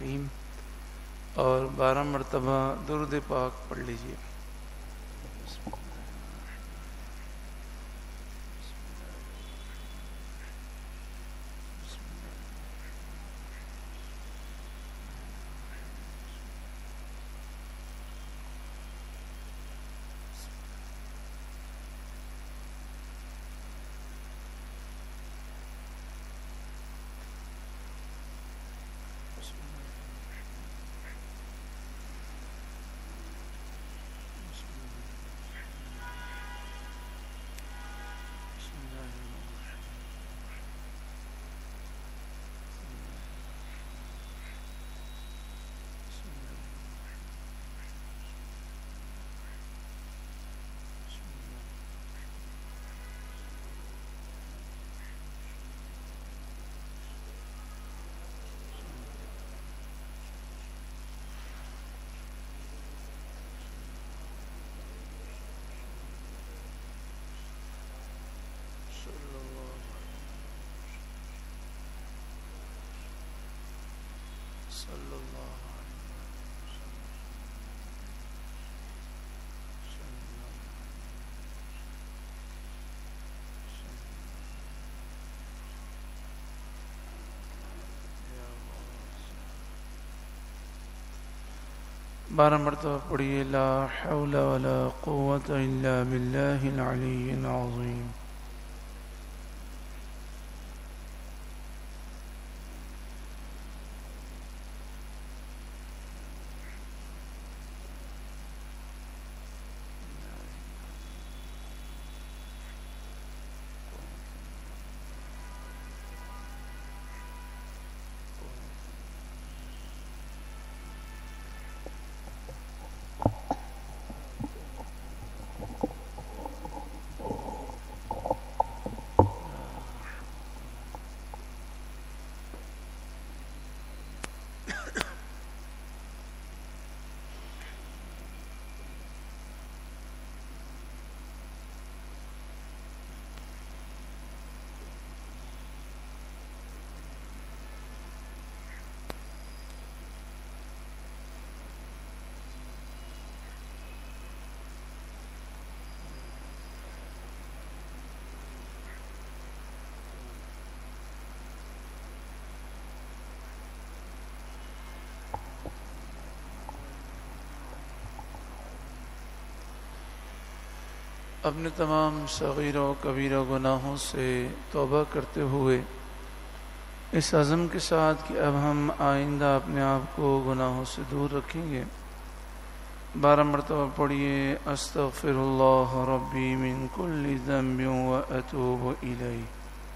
الرحیم اور 12 مرتبہ درود پاک پڑھ لیجیے. صلی اللہ بارہ مرتبہ پڑھیے. لا حول ولا قوة الا باللہ العلی العظیم. اپنے تمام صغیر و کبیر و گناہوں سے توبہ کرتے ہوئے اس عزم کے ساتھ کہ اب ہم آئندہ اپنے آپ کو گناہوں سے دور رکھیں گے، 12 مرتبہ پڑھیے. استغفر اللہ ربی من کل ذنب و اتوب الیہ.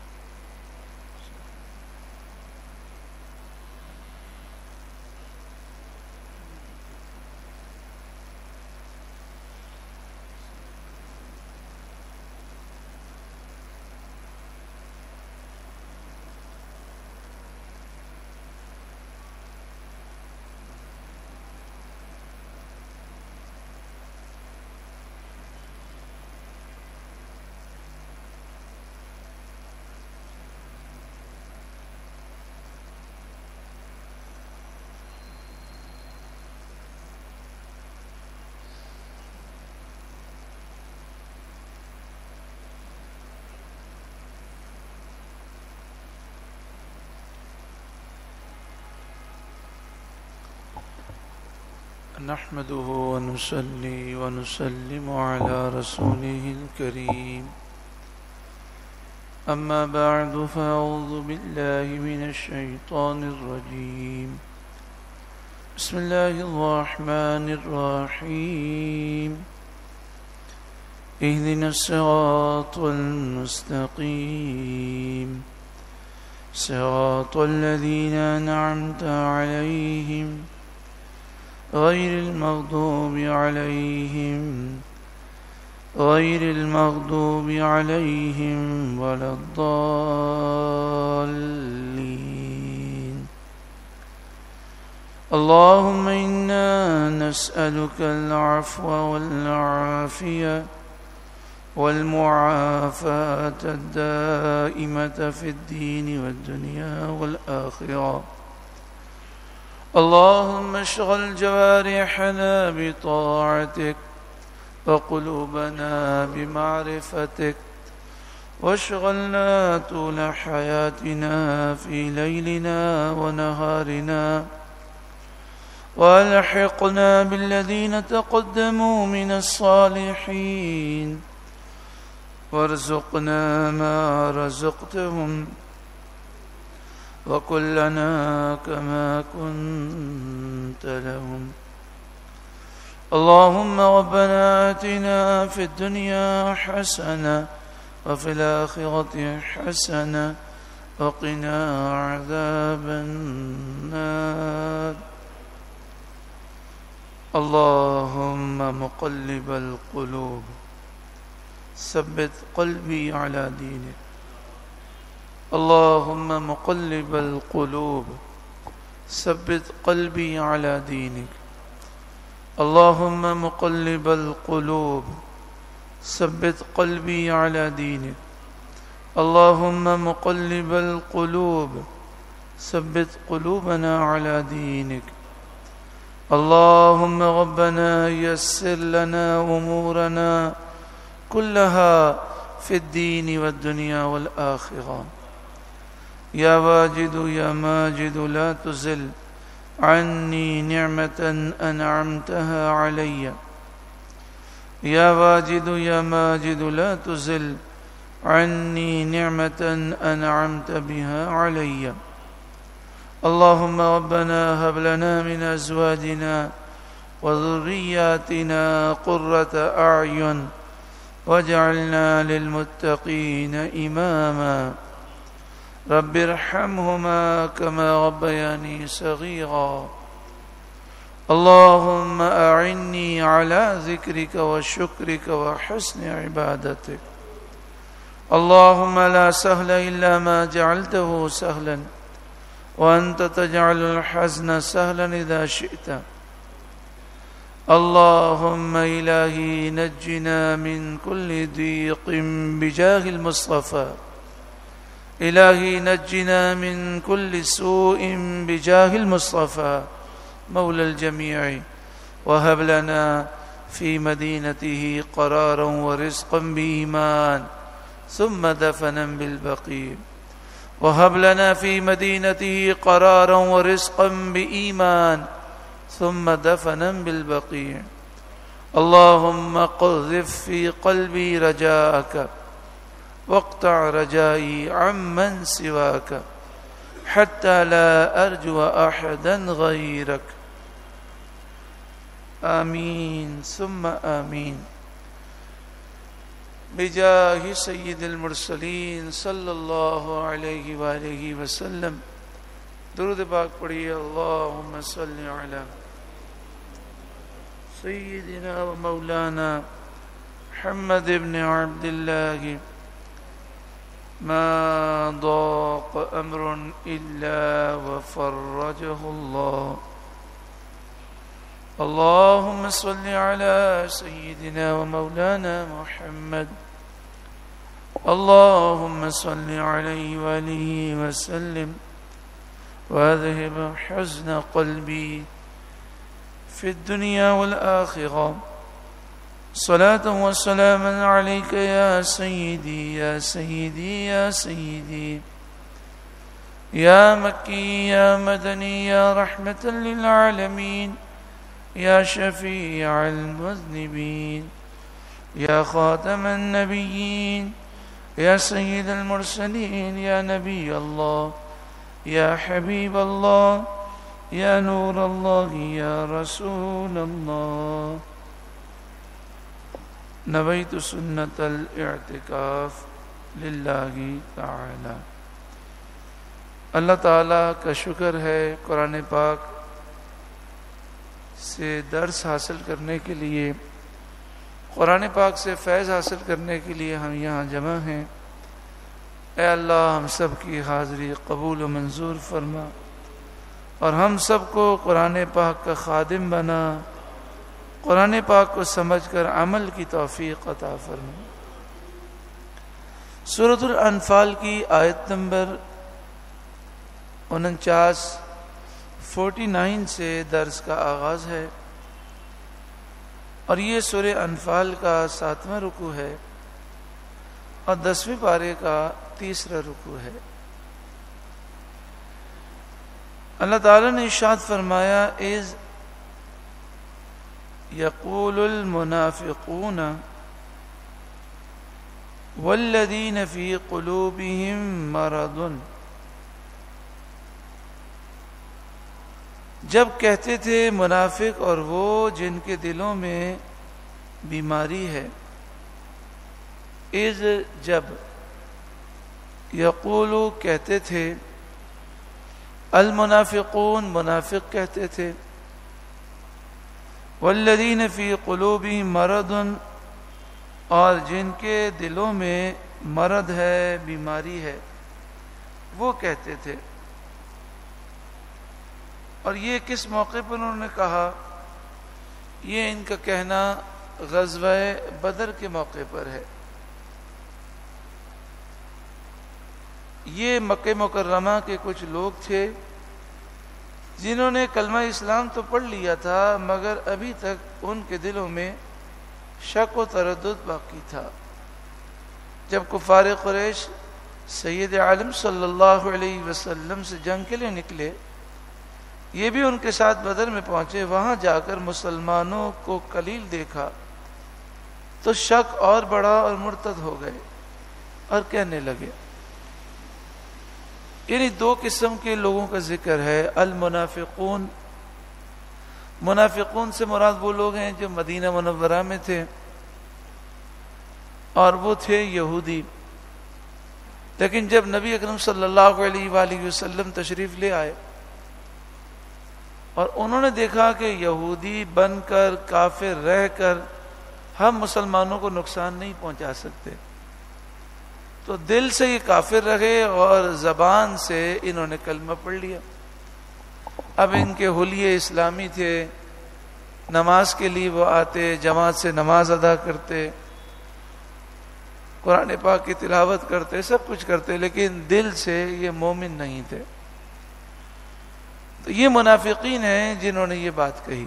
نحمده ونصلي ونسلم على رسوله الكريم. أما بعد فأعوذ بالله من الشيطان الرجيم. بسم الله الرحمن الرحيم. اهدنا الصراط المستقيم صراط الذين أنعمت عليهم غير المغضوب عليهم ولا الضالين. اللهم إنا نسألك العفو والعافية والمعافاة الدائمة في الدين والدنيا والآخرة. اللهم اشغل جوارحنا بطاعتك وقلوبنا بمعرفتك واشغلنا طول حياتنا في ليلنا ونهارنا والحقنا بالذين تقدموا من الصالحين وارزقنا ما رزقتهم وكلنا كما كنت لهم. اللهم ربنا آتنا في الدنيا حسنة وفي الآخرة حسنة وقنا عذاب النار. اللهم مقلب القلوب ثبت قلبي على دينك. اللهم مقلب القلوب ثبت قلبي على دينك. اللهم مقلب القلوب ثبت قلبي على دينك. اللهم مقلب القلوب ثبت قلوبنا على دينك. اللهم ربنا يسر لنا أمورنا كلها في الدين والدنيا والآخرة. يا واجد يا ماجد لا تزل عني نعمة أنعمتها علي. يا واجد يا ماجد لا تزل عني نعمة أنعمت بها علي. اللهم ربنا هب لنا من أزواجنا وذرياتنا قرة أعين واجعلنا للمتقين إماما. رب ارحمهما كما ربياني صغيرا. اللهم أعني على ذكرك وشكرك وحسن عبادتك. اللهم لا سهل إلا ما جعلته سهلا وأنت تجعل الحزن سهلا إذا شئت. اللهم إلهي نجنا من كل ضيق بجاه المصطفى. إلهي نجنا من كل سوء بجاه المصطفى مولى الجميع. وهب لنا في مدينته قرارا ورزقا بإيمان ثم دفنا بالبقيع. وهب لنا في مدينته قرارا ورزقا بإيمان ثم دفنا بالبقيع. اللهم قذف في قلبي رجاءك واقطع رجائي عمن سواك حتى لا أرجو أحدا غيرك. آمين ثم آمين. بجاہ سید المرسلین صلی اللہ علیہ وآلہ وسلم درود پاک پڑھیے. اللہم صلی علی سیدنا و مولانا محمد ابن عبد اللہ. ما ضاق امر الا وفرجه اللہ. اللهم صل على سيدنا ومولانا محمد. اللهم صل عليه وآله وسلم واذهب حزن قلبي في الدنيا والآخرة. صلاة وسلاما عليك يا سيدي يا سيدي يا سيدي يا مكي يا مدني يا رحمة للعالمين يا شفيع المذنبين يا خاتم النبيين يا سيد المرسلين يا نبي الله يا حبيب الله يا نور الله يا رسول الله. نويت سنة الاعتكاف لله تعالى. اللہ تعالیٰ کا شکر ہے قرآن پاک سے درس حاصل کرنے کے لیے، قرآن پاک سے فیض حاصل کرنے کے لیے ہم یہاں جمع ہیں. اے اللہ ہم سب کی حاضری قبول و منظور فرما اور ہم سب کو قرآن پاک کا خادم بنا. قرآن پاک کو سمجھ کر عمل کی توفیق عطا فرما. سورۃ الانفال کی آیت نمبر 49 49 سے درس کا آغاز ہے اور یہ سورہ انفال کا 7واں رکوع ہے اور 10ویں پارے کا 3را رکوع ہے۔ اللہ تعالیٰ نے ارشاد فرمایا اذ یقول المنافقون والذین فی قلوبہم مرض، جب کہتے تھے منافق اور وہ جن کے دلوں میں بیماری ہے، اذ جب، یقولو کہتے تھے، المنافقون منافق کہتے تھے، والذین فی قلوبہم مرض اور جن کے دلوں میں مرض ہے، بیماری ہے، وہ کہتے تھے۔ اور یہ کس موقع پر انہوں نے کہا؟ یہ ان کا کہنا غزوہ بدر کے موقع پر ہے۔ یہ مکہ مکرمہ کے کچھ لوگ تھے جنہوں نے کلمہ اسلام تو پڑھ لیا تھا، مگر ابھی تک ان کے دلوں میں شک و تردد باقی تھا۔ جب کفار قریش سید عالم صلی اللہ علیہ وسلم سے جنگ کے لیے نکلے، یہ بھی ان کے ساتھ بدر میں پہنچے، وہاں جا کر مسلمانوں کو قلیل دیکھا تو شک اور بڑھا اور مرتد ہو گئے اور کہنے لگے، یعنی دو قسم کے لوگوں کا ذکر ہے۔ المنافقون، منافقون سے مراد وہ لوگ ہیں جو مدینہ منورہ میں تھے اور وہ تھے یہودی، لیکن جب نبی اکرم صلی اللہ علیہ وآلہ وسلم تشریف لے آئے اور انہوں نے دیکھا کہ یہودی بن کر، کافر رہ کر ہم مسلمانوں کو نقصان نہیں پہنچا سکتے، تو دل سے یہ کافر رہے اور زبان سے انہوں نے کلمہ پڑھ لیا۔ اب ان کے حلیے اسلامی تھے، نماز کے لیے وہ آتے، جماعت سے نماز ادا کرتے، قرآن پاک کی تلاوت کرتے، سب کچھ کرتے، لیکن دل سے یہ مومن نہیں تھے۔ تو یہ منافقین ہیں جنہوں نے یہ بات کہی۔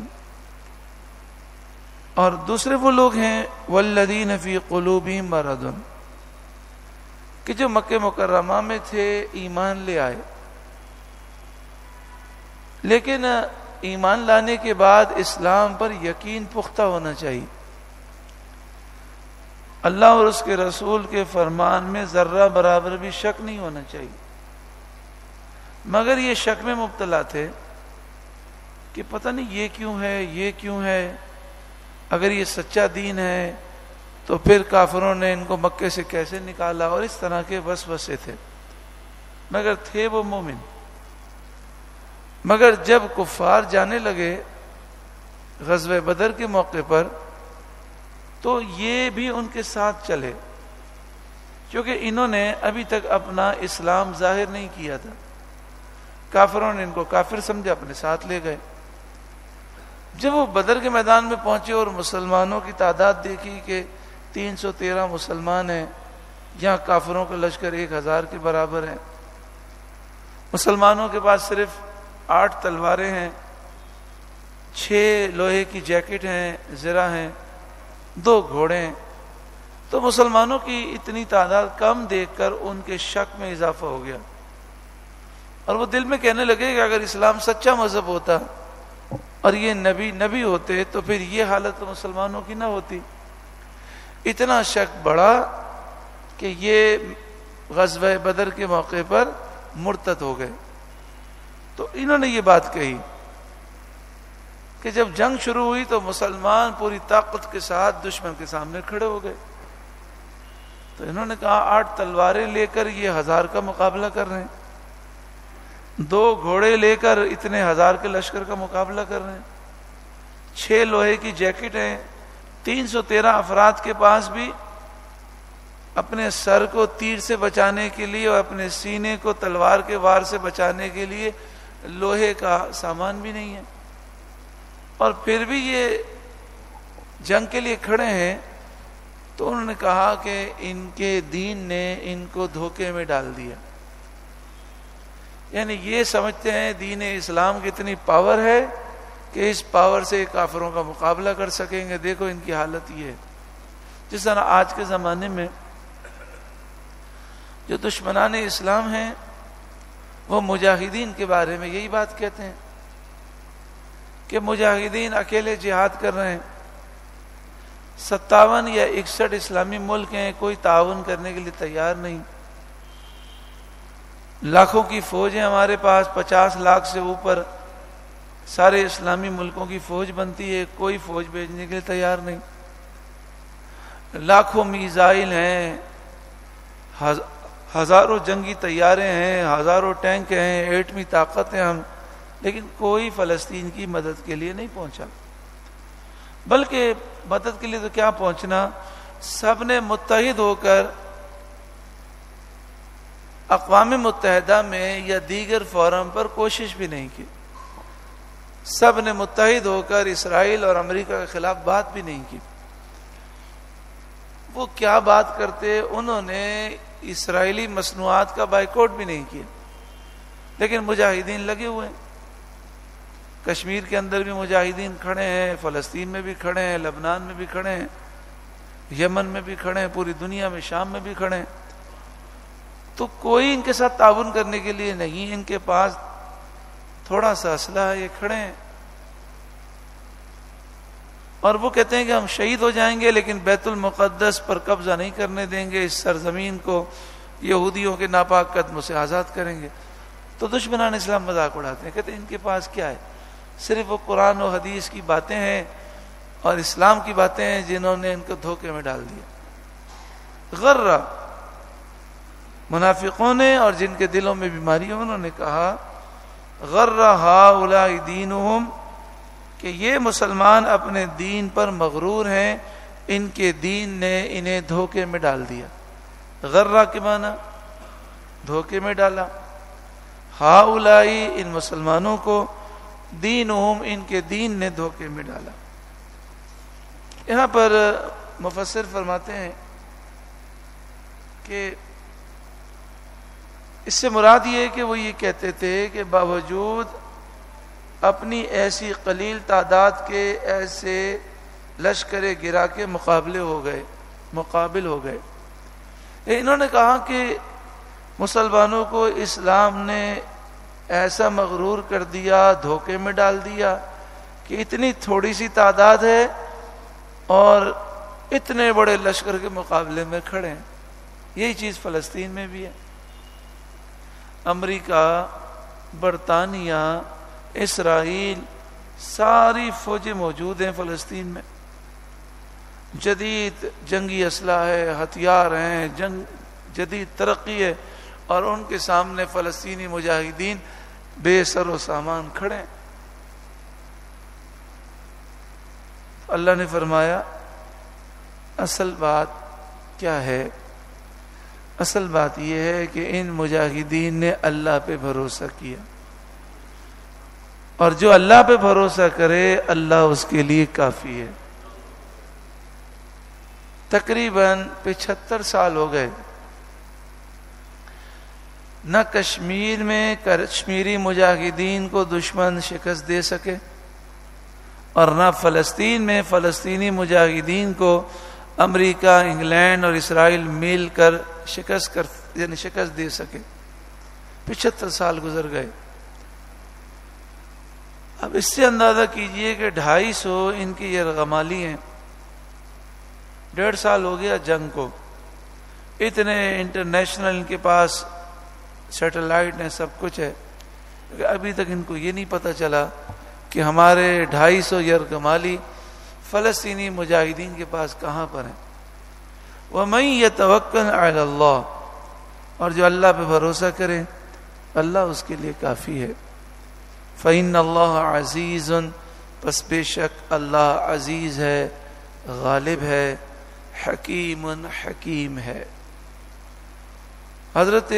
اور دوسرے وہ لوگ ہیں والذین فی قلوبہم مرض، کہ جو مکہ مکرمہ میں تھے، ایمان لے آئے، لیکن ایمان لانے کے بعد اسلام پر یقین پختہ ہونا چاہیے، اللہ اور اس کے رسول کے فرمان میں ذرہ برابر بھی شک نہیں ہونا چاہیے، مگر یہ شک میں مبتلا تھے کہ پتہ نہیں یہ کیوں ہے، یہ کیوں ہے، اگر یہ سچا دین ہے تو پھر کافروں نے ان کو مکے سے کیسے نکالا، اور اس طرح کے وسوسے تھے، مگر تھے وہ مومن۔ مگر جب کفار جانے لگے غزوہ بدر کے موقع پر تو یہ بھی ان کے ساتھ چلے، کیونکہ انہوں نے ابھی تک اپنا اسلام ظاہر نہیں کیا تھا، کافروں نے ان کو کافر سمجھا، اپنے ساتھ لے گئے۔ جب وہ بدر کے میدان میں پہنچے اور مسلمانوں کی تعداد دیکھی کہ 313 مسلمان ہیں، یہاں کافروں کا لشکر 1000 کے برابر ہے، مسلمانوں کے پاس صرف 8 تلواریں ہیں، 6 لوہے کی جیکٹ ہیں، زرہ ہیں، 2 گھوڑے ہیں، تو مسلمانوں کی اتنی تعداد کم دیکھ کر ان کے شک میں اضافہ ہو گیا، اور وہ دل میں کہنے لگے کہ اگر اسلام سچا مذہب ہوتا اور یہ نبی ہوتے تو پھر یہ حالت تو مسلمانوں کی نہ ہوتی۔ اتنا شک بڑھا کہ یہ غزوہ بدر کے موقع پر مرتد ہو گئے۔ تو انہوں نے یہ بات کہی کہ جب جنگ شروع ہوئی تو مسلمان پوری طاقت کے ساتھ دشمن کے سامنے کھڑے ہو گئے، تو انہوں نے کہا 8 تلواریں لے کر یہ 1000 کا مقابلہ کر رہے ہیں، 2 گھوڑے لے کر اتنے 1000 کے لشکر کا مقابلہ کر رہے ہیں، 6 لوہے کی جیکٹ ہیں، 313 افراد کے پاس بھی اپنے سر کو تیر سے بچانے کے لیے اور اپنے سینے کو تلوار کے وار سے بچانے کے لیے لوہے کا سامان بھی نہیں ہے، اور پھر بھی یہ جنگ کے لیے کھڑے ہیں۔ تو انہوں نے کہا کہ ان کے دین نے ان کو دھوکے میں ڈال دیا، یعنی یہ سمجھتے ہیں دین اسلام کی اتنی پاور ہے کہ اس پاور سے کافروں کا مقابلہ کر سکیں گے. دیکھو ان کی حالت یہ ہے. جس طرح آج کے زمانے میں جو دشمنان اسلام ہیں وہ مجاہدین کے بارے میں یہی بات کہتے ہیں کہ مجاہدین اکیلے جہاد کر رہے ہیں. 57 یا 61 اسلامی ملک ہیں, کوئی تعاون کرنے کے لیے تیار نہیں. لاکھوں کی فوج ہے ہمارے پاس, 50 لاکھ سے اوپر سارے اسلامی ملکوں کی فوج بنتی ہے, کوئی فوج بھیجنے کے لیے تیار نہیں. لاکھوں میزائل ہیں, ہزاروں جنگی طیارے ہیں, ہزاروں ٹینک ہیں, ایٹمی طاقت ہیں ہم, لیکن کوئی فلسطین کی مدد کے لیے نہیں پہنچا. بلکہ مدد کے لیے تو کیا پہنچنا, سب نے متحد ہو کر اقوام متحدہ میں یا دیگر فورم پر کوشش بھی نہیں کی. سب نے متحد ہو کر اسرائیل اور امریکہ کے خلاف بات بھی نہیں کی. وہ کیا بات کرتے, انہوں نے اسرائیلی مصنوعات کا بائیکاٹ بھی نہیں کیا, لیکن مجاہدین لگے ہوئے ہیں. کشمیر کے اندر بھی مجاہدین کھڑے ہیں, فلسطین میں بھی کھڑے ہیں, لبنان میں بھی کھڑے ہیں, یمن میں بھی کھڑے ہیں, پوری دنیا میں شام میں بھی کھڑے ہیں. تو کوئی ان کے ساتھ تعاون کرنے کے لیے نہیں. ان کے پاس تھوڑا سا اسلحہ ہے, یہ کھڑے ہیں اور وہ کہتے ہیں کہ ہم شہید ہو جائیں گے لیکن بیت المقدس پر قبضہ نہیں کرنے دیں گے, اس سرزمین کو یہودیوں کے ناپاک قدموں سے آزاد کریں گے. تو دشمنان اسلام مذاق اڑاتے ہیں, کہتے ہیں ان کے پاس کیا ہے, صرف وہ قرآن و حدیث کی باتیں ہیں اور اسلام کی باتیں ہیں جنہوں نے ان کو دھوکے میں ڈال دیا. غرہ منافقوں نے اور جن کے دلوں میں بیماری ہے انہوں نے کہا غرہ ہؤلاء دینہم, کہ یہ مسلمان اپنے دین پر مغرور ہیں, ان کے دین نے انہیں دھوکے میں ڈال دیا. غرہ کے معنی دھوکے میں ڈالا, ہؤلاء ان مسلمانوں کو, دینہم ان کے دین نے دھوکے میں ڈالا. یہاں پر مفسر فرماتے ہیں کہ اس سے مراد یہ ہے کہ وہ یہ کہتے تھے کہ باوجود اپنی ایسی قلیل تعداد کے ایسے لشکر گرا کے مقابل ہو گئے. انہوں نے کہا کہ مسلمانوں کو اسلام نے ایسا مغرور کر دیا, دھوکے میں ڈال دیا کہ اتنی تھوڑی سی تعداد ہے اور اتنے بڑے لشکر کے مقابلے میں کھڑے ہیں. یہی چیز فلسطین میں بھی ہے. امریکہ, برطانیہ, اسرائیل, ساری فوجیں موجود ہیں فلسطین میں. جدید جنگی اسلحہ ہے, ہتھیار ہیں, جدید ترقی ہے, اور ان کے سامنے فلسطینی مجاہدین بے سر و سامان کھڑے ہیں. اللہ نے فرمایا اصل بات کیا ہے؟ اصل بات یہ ہے کہ ان مجاہدین نے اللہ پہ بھروسہ کیا, اور جو اللہ پہ بھروسہ کرے اللہ اس کے لیے کافی ہے. تقریباً 75 سال ہو گئے نہ کشمیر میں کشمیری مجاہدین کو دشمن شکست دے سکے, اور نہ فلسطین میں فلسطینی مجاہدین کو امریکہ, انگلینڈ اور اسرائیل مل کر شکست دے سکے. 75 سال گزر گئے. اب اس سے اندازہ کیجئے کہ 250 ان کی یرغمالی ہیں. 1.5 سال ہو گیا جنگ کو, اتنے انٹرنیشنل ان کے پاس سیٹلائٹ ہیں, سب کچھ ہے, ابھی تک ان کو یہ نہیں پتہ چلا کہ ہمارے 250 یرغمالی فلسطینی مجاہدین کے پاس کہاں پر ہیں. وَمَن يَتَوَكَّلْ عَلَى اللَّهِ, اور جو اللہ پہ بھروسہ کرے اللہ اس کے لیے کافی ہے. فَإِنَّ اللَّهَ عَزِيزٌ, پس بے شک اللہ عزیز ہے, غالب ہے, حکیم حکیم ہے. حضرت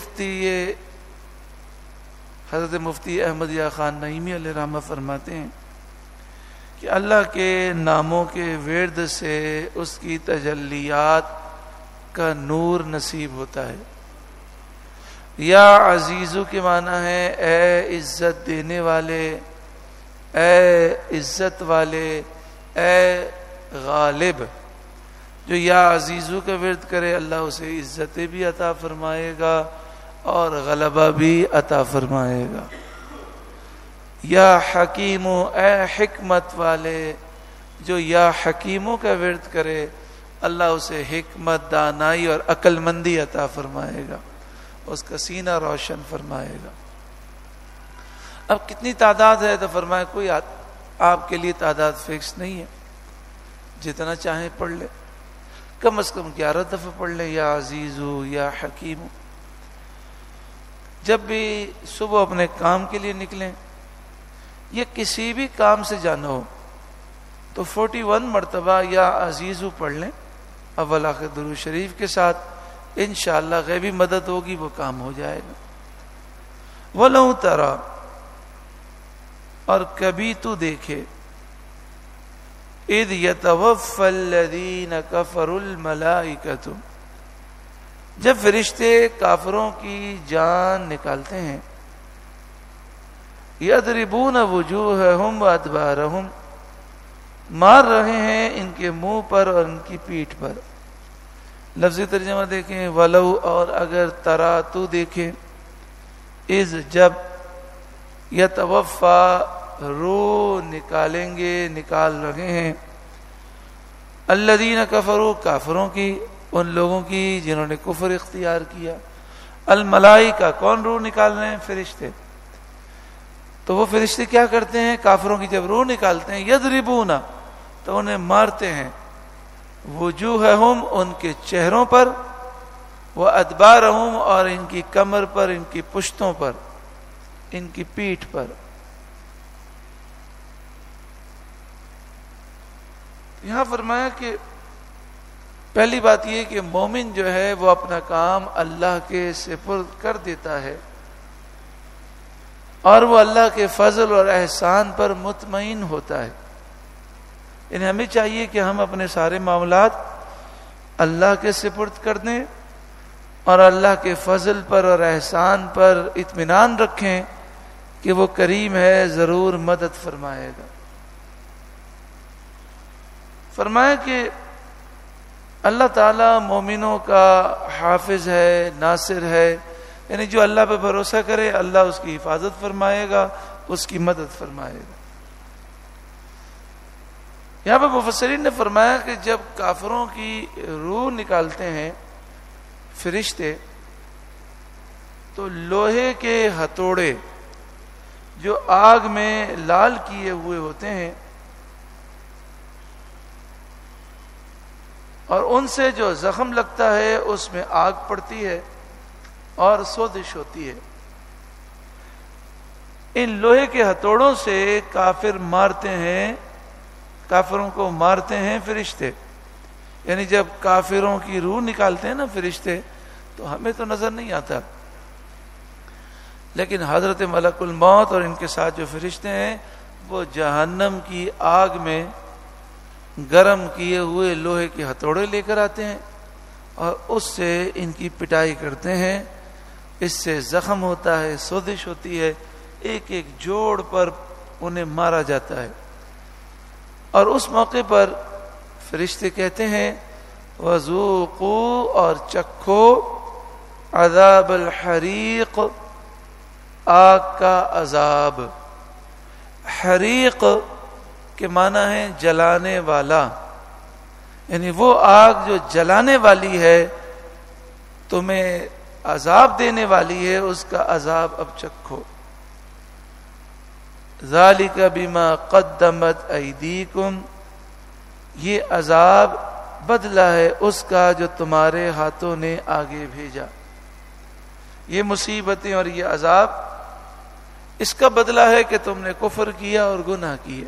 مفتی احمد یا خان نعیمی علیہ رحمہ فرماتے ہیں کہ اللہ کے ناموں کے ورد سے اس کی تجلیات کا نور نصیب ہوتا ہے. یا عزیزو کے معنی ہے اے عزت دینے والے، اے عزت والے، اے غالب۔ جو یا عزیزو کا ورد کرے اللہ اسے عزتیں بھی عطا فرمائے گا اور غلبہ بھی عطا فرمائے گا۔ یا حکیمو، اے حکمت والے، جو یا حکیموں کا ورد کرے اللہ اسے حکمت، دانائی اور عقل مندی عطا فرمائے گا، اس کا سینہ روشن فرمائے گا۔ اب کتنی تعداد ہے تو فرمائے کوئی آپ کے لیے تعداد فکس نہیں ہے، جتنا چاہیں پڑھ لیں، کم از کم 11 دفعہ پڑھ لیں یا عزیزو یا حکیم۔ جب بھی صبح اپنے کام کے لیے نکلیں یا کسی بھی کام سے جانا ہو تو 41 مرتبہ یا عزیزو پڑھ لیں اول آخر درود شریف کے ساتھ، انشاءاللہ غیبی مدد ہوگی، وہ کام ہو جائے گا۔ وَلَوْ تَرَى، اور کبھی تو دیکھے، اِذْ يَتَوَفَّى الَّذِينَ كَفَرُوا الْمَلَائِكَةُ، جب فرشتے کافروں کی جان نکالتے ہیں، يَضْرِبُونَ وُجُوهَهُمْ وَأَدْبَارَهُمْ، مار رہے ہیں ان کے منہ پر اور ان کی پیٹھ پر۔ لفظی ترجمہ دیکھیں، ولو، اور اگر، ترا، تو دیکھیں، اذ، جب، یتوفا، روح نکالیں گے، نکال رہے ہیں، الذین کفروا، کافروں کی، ان لوگوں کی جنہوں نے کفر اختیار کیا، الملائکہ، کون روح نکال رہے ہیں؟ فرشتے۔ تو وہ فرشتے کیا کرتے ہیں؟ کافروں کی جب روح نکالتے ہیں، یضربون، تو انہیں مارتے ہیں، وجوہہم، ان کے چہروں پر، وادبارہم، اور ان کی کمر پر، ان کی پشتوں پر، ان کی پیٹھ پر۔ یہاں فرمایا کہ پہلی بات یہ کہ مومن جو ہے وہ اپنا کام اللہ کے سپرد کر دیتا ہے اور وہ اللہ کے فضل اور احسان پر مطمئن ہوتا ہے۔ یعنی ہمیں چاہیے کہ ہم اپنے سارے معاملات اللہ کے سپرد کر دیں اور اللہ کے فضل پر اور احسان پر اطمینان رکھیں کہ وہ کریم ہے، ضرور مدد فرمائے گا۔ فرمایا کہ اللہ تعالیٰ مومنوں کا حافظ ہے، ناصر ہے، یعنی جو اللہ پہ بھروسہ کرے اللہ اس کی حفاظت فرمائے گا، اس کی مدد فرمائے گا۔ یہاں پہ مفسرین نے فرمایا کہ جب کافروں کی روح نکالتے ہیں فرشتے تو لوہے کے ہتھوڑے جو آگ میں لال کیے ہوئے ہوتے ہیں اور ان سے جو زخم لگتا ہے اس میں آگ پڑتی ہے اور سوزش ہوتی ہے۔ ان لوہے کے ہتھوڑوں سے کافر مارتے ہیں، کافروں کو مارتے ہیں فرشتے۔ یعنی جب کافروں کی روح نکالتے ہیں نا فرشتے تو ہمیں تو نظر نہیں آتا، لیکن حضرت ملک الموت اور ان کے ساتھ جو فرشتے ہیں وہ جہنم کی آگ میں گرم کیے ہوئے لوہے کے ہتھوڑے لے کر آتے ہیں اور اس سے ان کی پٹائی کرتے ہیں، اس سے زخم ہوتا ہے، سوزش ہوتی ہے، ایک ایک جوڑ پر انہیں مارا جاتا ہے۔ اور اس موقع پر فرشتے کہتے ہیں وَذُوقُوا، اور چکھو، عذاب الحریق، آگ کا عذاب۔ حریق کے معنی ہے جلانے والا، یعنی وہ آگ جو جلانے والی ہے، تمہیں عذاب دینے والی ہے، اس کا عذاب اب چکھو۔ ذالک بما قدمت ایدیکم، یہ عذاب بدلہ ہے اس کا جو تمہارے ہاتھوں نے آگے بھیجا۔ یہ مصیبتیں اور یہ عذاب اس کا بدلہ ہے کہ تم نے کفر کیا اور گناہ کیے۔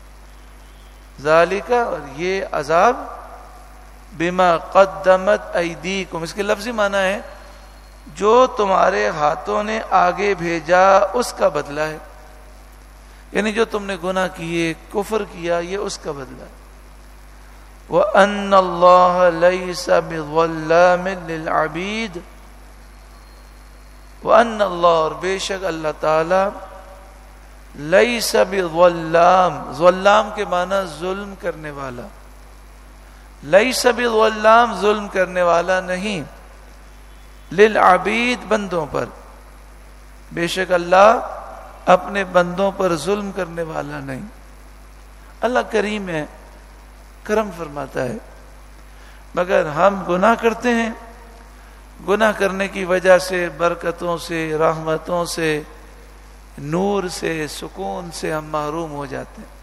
ذالک، اور یہ عذاب، بما قدمت ایدیکم، اس کے لفظی معنی ہے جو تمہارے ہاتھوں نے آگے بھیجا اس کا بدلہ ہے، یعنی جو تم نے گناہ کیے، کفر کیا، یہ اس کا بدلہ ہے۔ وَأَنَّ اللَّهَ لَيْسَ بِظَلَّامٍ لِلْعَبِيدِ، وَأَنَّ اللَّهَ، اور بے شک اللہ تعالی، لَيْسَ بِظَلَّامٍ، ظلام کے معنی ظلم کرنے والا، لَيْسَ بِظَلَّامٍ ظلم کرنے والا نہیں، لِلْعَبِيد بندوں پر، بے شک اللہ اپنے بندوں پر ظلم کرنے والا نہیں۔ اللہ کریم ہے، کرم فرماتا ہے، مگر ہم گناہ کرتے ہیں، گناہ کرنے کی وجہ سے برکتوں سے، رحمتوں سے، نور سے، سکون سے ہم محروم ہو جاتے ہیں۔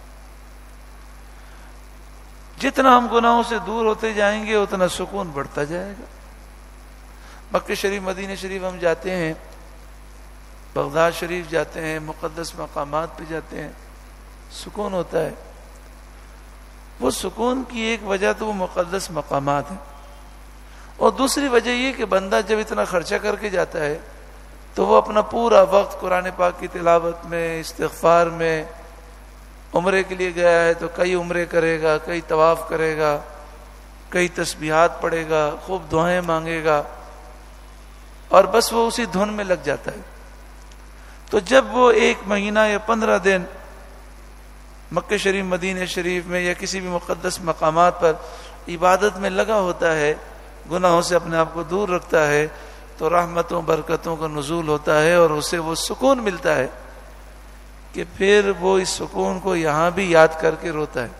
جتنا ہم گناہوں سے دور ہوتے جائیں گے اتنا سکون بڑھتا جائے گا۔ مکہ شریف، مدینہ شریف ہم جاتے ہیں، بغداد شریف جاتے ہیں، مقدس مقامات پہ جاتے ہیں، سکون ہوتا ہے۔ وہ سکون کی ایک وجہ تو وہ مقدس مقامات ہیں، اور دوسری وجہ یہ کہ بندہ جب اتنا خرچہ کر کے جاتا ہے تو وہ اپنا پورا وقت قرآن پاک کی تلاوت میں، استغفار میں، عمرے کے لیے گیا ہے تو کئی عمرے کرے گا، کئی طواف کرے گا، کئی تسبیحات پڑھے گا، خوب دعائیں مانگے گا، اور بس وہ اسی دھن میں لگ جاتا ہے۔ تو جب وہ 1 مہینہ یا 15 دن مکہ شریف، مدینہ شریف میں یا کسی بھی مقدس مقامات پر عبادت میں لگا ہوتا ہے، گناہوں سے اپنے آپ کو دور رکھتا ہے، تو رحمتوں برکتوں کا نزول ہوتا ہے، اور اسے وہ سکون ملتا ہے کہ پھر وہ اس سکون کو یہاں بھی یاد کر کے روتا ہے۔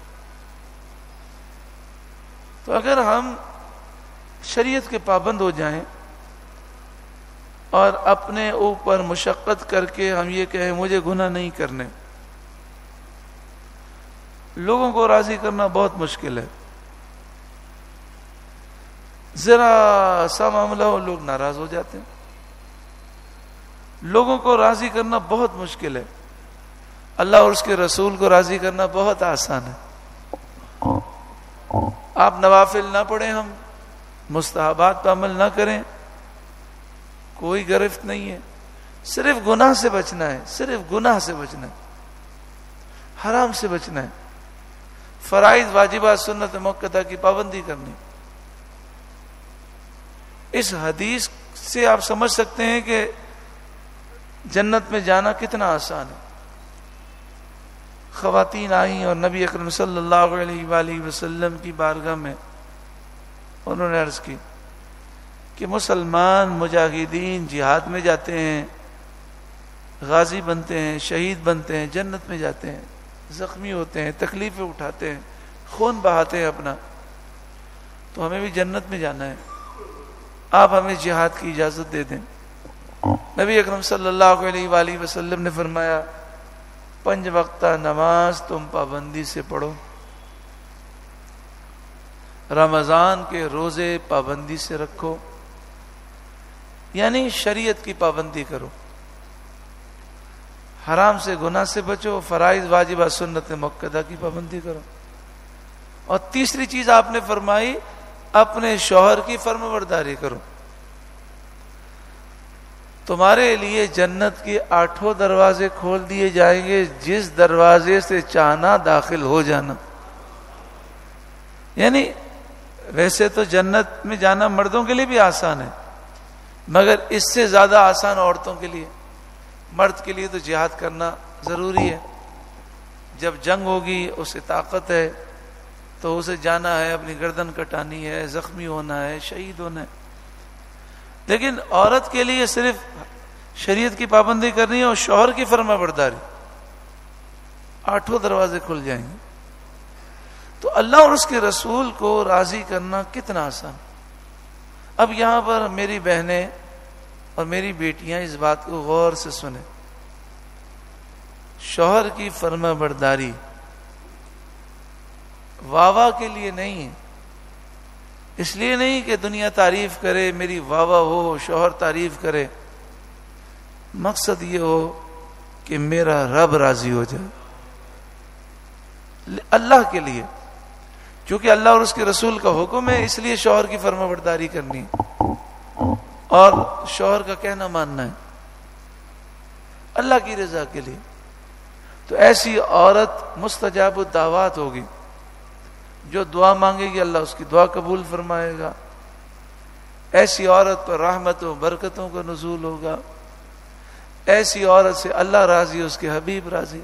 تو اگر ہم شریعت کے پابند ہو جائیں اور اپنے اوپر مشقت کر کے ہم یہ کہیں مجھے گناہ نہیں کرنے، لوگوں کو راضی کرنا بہت مشکل ہے۔ ذرا سا معاملہ ہو لوگ ناراض ہو جاتے ہیں۔ لوگوں کو راضی کرنا بہت مشکل ہے، اللہ اور اس کے رسول کو راضی کرنا بہت آسان ہے۔ آپ نوافل نہ پڑھیں، ہم مستحبات پہ عمل نہ کریں، کوئی گرفت نہیں ہے، صرف گناہ سے بچنا ہے، صرف گناہ سے بچنا ہے، حرام سے بچنا ہے، فرائض واجبات سنت مؤکدہ کی پابندی کرنی۔ اس حدیث سے آپ سمجھ سکتے ہیں کہ جنت میں جانا کتنا آسان ہے۔ خواتین آئیں اور نبی اکرم صلی اللہ علیہ وآلہ وسلم کی بارگاہ میں انہوں نے عرض کی کہ مسلمان مجاہدین جہاد میں جاتے ہیں، غازی بنتے ہیں، شہید بنتے ہیں، جنت میں جاتے ہیں، زخمی ہوتے ہیں، تکلیفیں اٹھاتے ہیں، خون بہاتے ہیں اپنا، تو ہمیں بھی جنت میں جانا ہے، آپ ہمیں جہاد کی اجازت دے دیں۔ نبی اکرم صلی اللہ علیہ وآلہ وسلم نے فرمایا 5 وقتہ نماز تم پابندی سے پڑھو، رمضان کے روزے پابندی سے رکھو، یعنی شریعت کی پابندی کرو، حرام سے گناہ سے بچو، فرائض واجبات سنت مؤکدہ کی پابندی کرو، اور تیسری چیز آپ نے فرمائی اپنے شوہر کی فرمانبرداری کرو۔ تمہارے لیے جنت کے 8 دروازے کھول دیے جائیں گے، جس دروازے سے چاہنا داخل ہو جانا۔ یعنی ویسے تو جنت میں جانا مردوں کے لیے بھی آسان ہے، مگر اس سے زیادہ آسان عورتوں کے لیے۔ مرد کے لیے تو جہاد کرنا ضروری ہے، جب جنگ ہوگی اسے طاقت ہے تو اسے جانا ہے، اپنی گردن کٹانی ہے، زخمی ہونا ہے، شہید ہونا ہے۔ لیکن عورت کے لیے صرف شریعت کی پابندی کرنی ہے اور شوہر کی فرما برداری، 8 دروازے کھل جائیں گے۔ تو اللہ اور اس کے رسول کو راضی کرنا کتنا آسان۔ اب یہاں پر میری بہنیں اور میری بیٹیاں اس بات کو غور سے سنیں، شوہر کی فرما برداری واہ کے لیے نہیں ہے، اس لیے نہیں کہ دنیا تعریف کرے، میری واہ ہو، شوہر تعریف کرے، مقصد یہ ہو کہ میرا رب راضی ہو جائے، اللہ کے لیے، کیونکہ اللہ اور اس کے رسول کا حکم ہے، اس لیے شوہر کی فرما برداری کرنی ہے اور شوہر کا کہنا ماننا ہے اللہ کی رضا کے لیے۔ تو ایسی عورت مستجاب الدعوات ہوگی، جو دعا مانگے گی اللہ اس کی دعا قبول فرمائے گا، ایسی عورت پر رحمت و برکتوں کا نزول ہوگا، ایسی عورت سے اللہ راضی، اس کے حبیب راضی،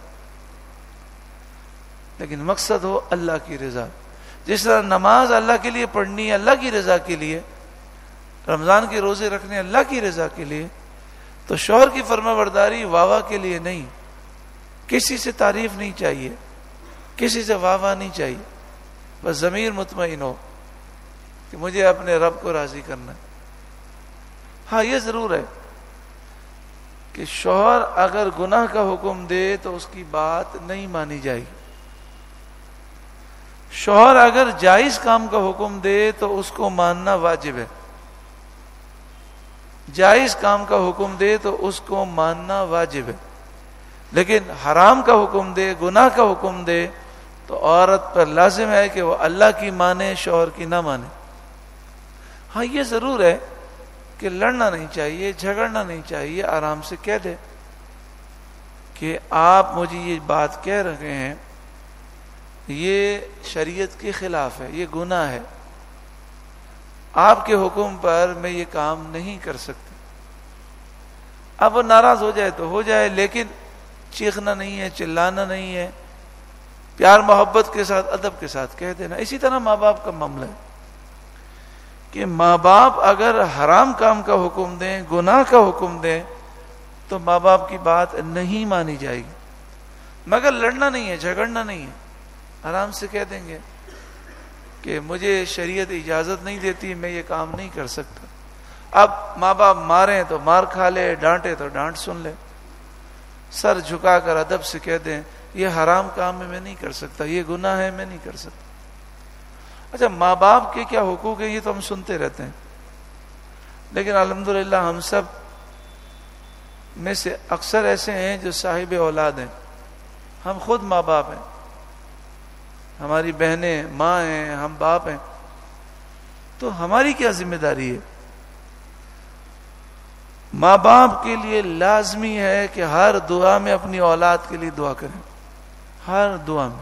لیکن مقصد ہو اللہ کی رضا۔ جس طرح نماز اللہ کے لیے پڑھنی ہے، اللہ کی رضا کے لیے، رمضان کے روزے رکھنے اللہ کی رضا کے لیے، تو شوہر کی فرما برداری واہ واہ کے لیے نہیں، کسی سے تعریف نہیں چاہیے، کسی سے واہ واہ نہیں چاہیے، بس ضمیر مطمئن ہو کہ مجھے اپنے رب کو راضی کرنا ہے۔ ہاں یہ ضرور ہے کہ شوہر اگر گناہ کا حکم دے تو اس کی بات نہیں مانی جائے گی، شوہر اگر جائز کام کا حکم دے تو اس کو ماننا واجب ہے، جائز کام کا حکم دے تو اس کو ماننا واجب ہے، لیکن حرام کا حکم دے، گناہ کا حکم دے تو عورت پر لازم ہے کہ وہ اللہ کی مانے، شوہر کی نہ مانے۔ ہاں یہ ضرور ہے کہ لڑنا نہیں چاہیے، جھگڑنا نہیں چاہیے، آرام سے کہہ دے کہ آپ مجھے یہ بات کہہ رہے ہیں، یہ شریعت کے خلاف ہے، یہ گناہ ہے، آپ کے حکم پر میں یہ کام نہیں کر سکتی۔ اب وہ ناراض ہو جائے تو ہو جائے، لیکن چیخنا نہیں ہے، چلانا نہیں ہے، پیار محبت کے ساتھ، ادب کے ساتھ کہہ دینا۔ اسی طرح ماں باپ کا معاملہ ہے کہ ماں باپ اگر حرام کام کا حکم دیں، گناہ کا حکم دیں، تو ماں باپ کی بات نہیں مانی جائے گی، مگر لڑنا نہیں ہے، جھگڑنا نہیں ہے، آرام سے کہہ دیں گے کہ مجھے شریعت اجازت نہیں دیتی، میں یہ کام نہیں کر سکتا۔ اب ماں باپ ماریں تو مار کھا لے، ڈانٹے تو ڈانٹ سن لے، سر جھکا کر ادب سے کہہ دیں یہ حرام کام ہے، میں نہیں کر سکتا، یہ گناہ ہے، میں نہیں کر سکتا۔ اچھا ماں باپ کے کیا حقوق ہیں یہ تو ہم سنتے رہتے ہیں، لیکن الحمدللہ ہم سب میں سے اکثر ایسے ہیں جو صاحب اولاد ہیں، ہم خود ماں باپ ہیں، ہماری بہنیں ماں ہیں، ہم باپ ہیں، تو ہماری کیا ذمہ داری ہے؟ ماں باپ کے لیے لازمی ہے کہ ہر دعا میں اپنی اولاد کے لیے دعا کریں، ہر دعا میں۔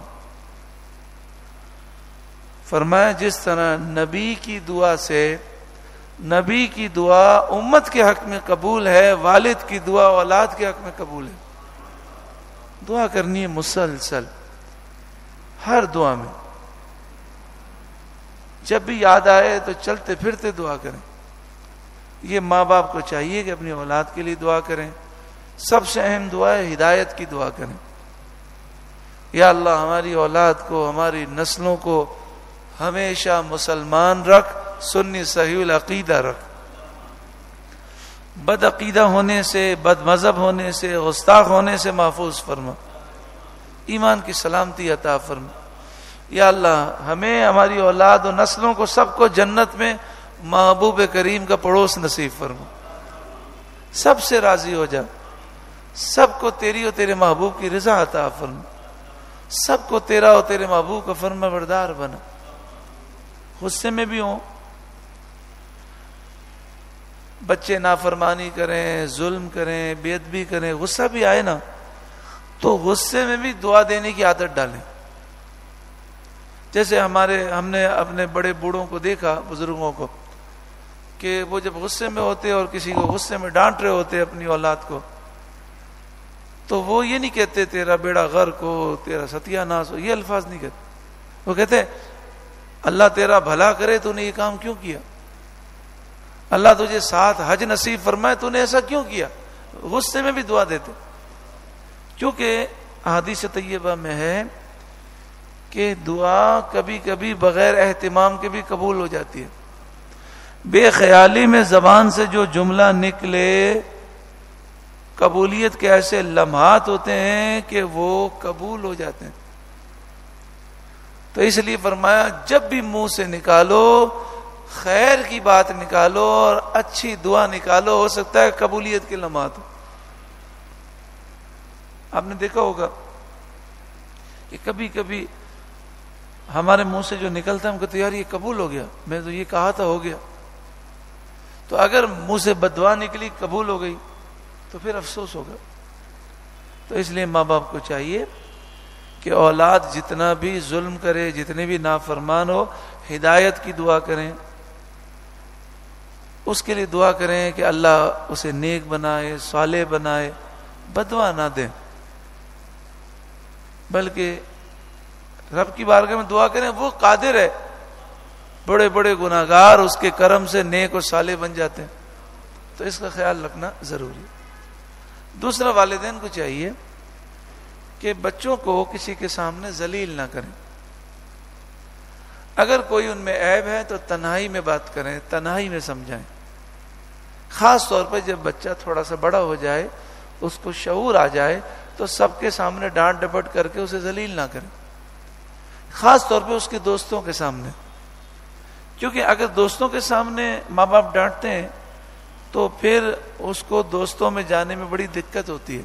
فرمایا جس طرح نبی کی دعا سے، نبی کی دعا امت کے حق میں قبول ہے، والد کی دعا اولاد کے حق میں قبول ہے۔ دعا کرنی ہے مسلسل، ہر دعا میں، جب بھی یاد آئے تو چلتے پھرتے دعا کریں۔ یہ ماں باپ کو چاہیے کہ اپنی اولاد کے لیے دعا کریں۔ سب سے اہم دعا ہے ہدایت کی دعا کریں، یا اللہ ہماری اولاد کو، ہماری نسلوں کو ہمیشہ مسلمان رکھ، سنی صحیح العقیدہ رکھ، بد عقیدہ ہونے سے، بد مذہب ہونے سے، گستاخ ہونے سے محفوظ فرما، ایمان کی سلامتی عطا فرما۔ یا اللہ ہمیں، ہماری اولاد و نسلوں کو، سب کو جنت میں محبوب کریم کا پڑوس نصیب فرما، سب سے راضی ہو جا، سب کو تیری اور تیرے محبوب کی رضا عطا فرما، سب کو تیرا اور تیرے محبوب کا فرما بردار بنا۔ غصے میں بھی ہوں، بچے نافرمانی کریں، ظلم کریں، بے ادبی کریں، غصہ بھی آئے نا تو غصے میں بھی دعا دینے کی عادت ڈالیں۔ جیسے ہم نے اپنے بڑے بوڑھوں کو دیکھا، بزرگوں کو، کہ وہ جب غصے میں ہوتے اور کسی کو غصے میں ڈانٹ رہے ہوتے اپنی اولاد کو، تو وہ یہ نہیں کہتے تیرا بیڑا غرق ہو، تیرا ستیہ ناس ہو، یہ الفاظ نہیں کہتے، وہ کہتے اللہ تیرا بھلا کرے، تو نے یہ کام کیوں کیا، اللہ تجھے 7 حج نصیب فرمائے، تو نے ایسا کیوں کیا۔ غصے میں بھی دعا دیتے، کیونکہ احادیث طیبہ میں ہے کہ دعا کبھی کبھی بغیر اہتمام کے بھی قبول ہو جاتی ہے۔ بے خیالی میں زبان سے جو جملہ نکلے، قبولیت کے ایسے لمحات ہوتے ہیں کہ وہ قبول ہو جاتے ہیں۔ تو اس لیے فرمایا جب بھی منہ سے نکالو خیر کی بات نکالو اور اچھی دعا نکالو، ہو سکتا ہے قبولیت کے لمحات ہو۔ آپ نے دیکھا ہوگا کہ کبھی کبھی ہمارے منہ سے جو نکلتا ہے ہم کہتے یار یہ قبول ہو گیا، میں تو یہ کہا تھا ہو گیا۔ تو اگر منہ سے بد دعا نکلی، قبول ہو گئی، تو پھر افسوس ہوگا۔ تو اس لیے ماں باپ کو چاہیے کہ اولاد جتنا بھی ظلم کرے، جتنے بھی نافرمان ہو، ہدایت کی دعا کریں، اس کے لیے دعا کریں کہ اللہ اسے نیک بنائے، صالح بنائے، بددعا نہ دیں، بلکہ رب کی بارگاہ میں دعا کریں، وہ قادر ہے، بڑے بڑے گناہگار اس کے کرم سے نیک اور صالح بن جاتے ہیں، تو اس کا خیال رکھنا ضروری ہے۔ دوسرا، والدین کو چاہیے کہ بچوں کو کسی کے سامنے ذلیل نہ کریں۔ اگر کوئی ان میں عیب ہے تو تنہائی میں بات کریں، تنہائی میں سمجھائیں، خاص طور پر جب بچہ تھوڑا سا بڑا ہو جائے، اس کو شعور آ جائے، تو سب کے سامنے ڈانٹ ڈپٹ کر کے اسے ذلیل نہ کریں، خاص طور پہ اس کے دوستوں کے سامنے، کیونکہ اگر دوستوں کے سامنے ماں باپ ڈانٹتے ہیں تو پھر اس کو دوستوں میں جانے میں بڑی دقت ہوتی ہے۔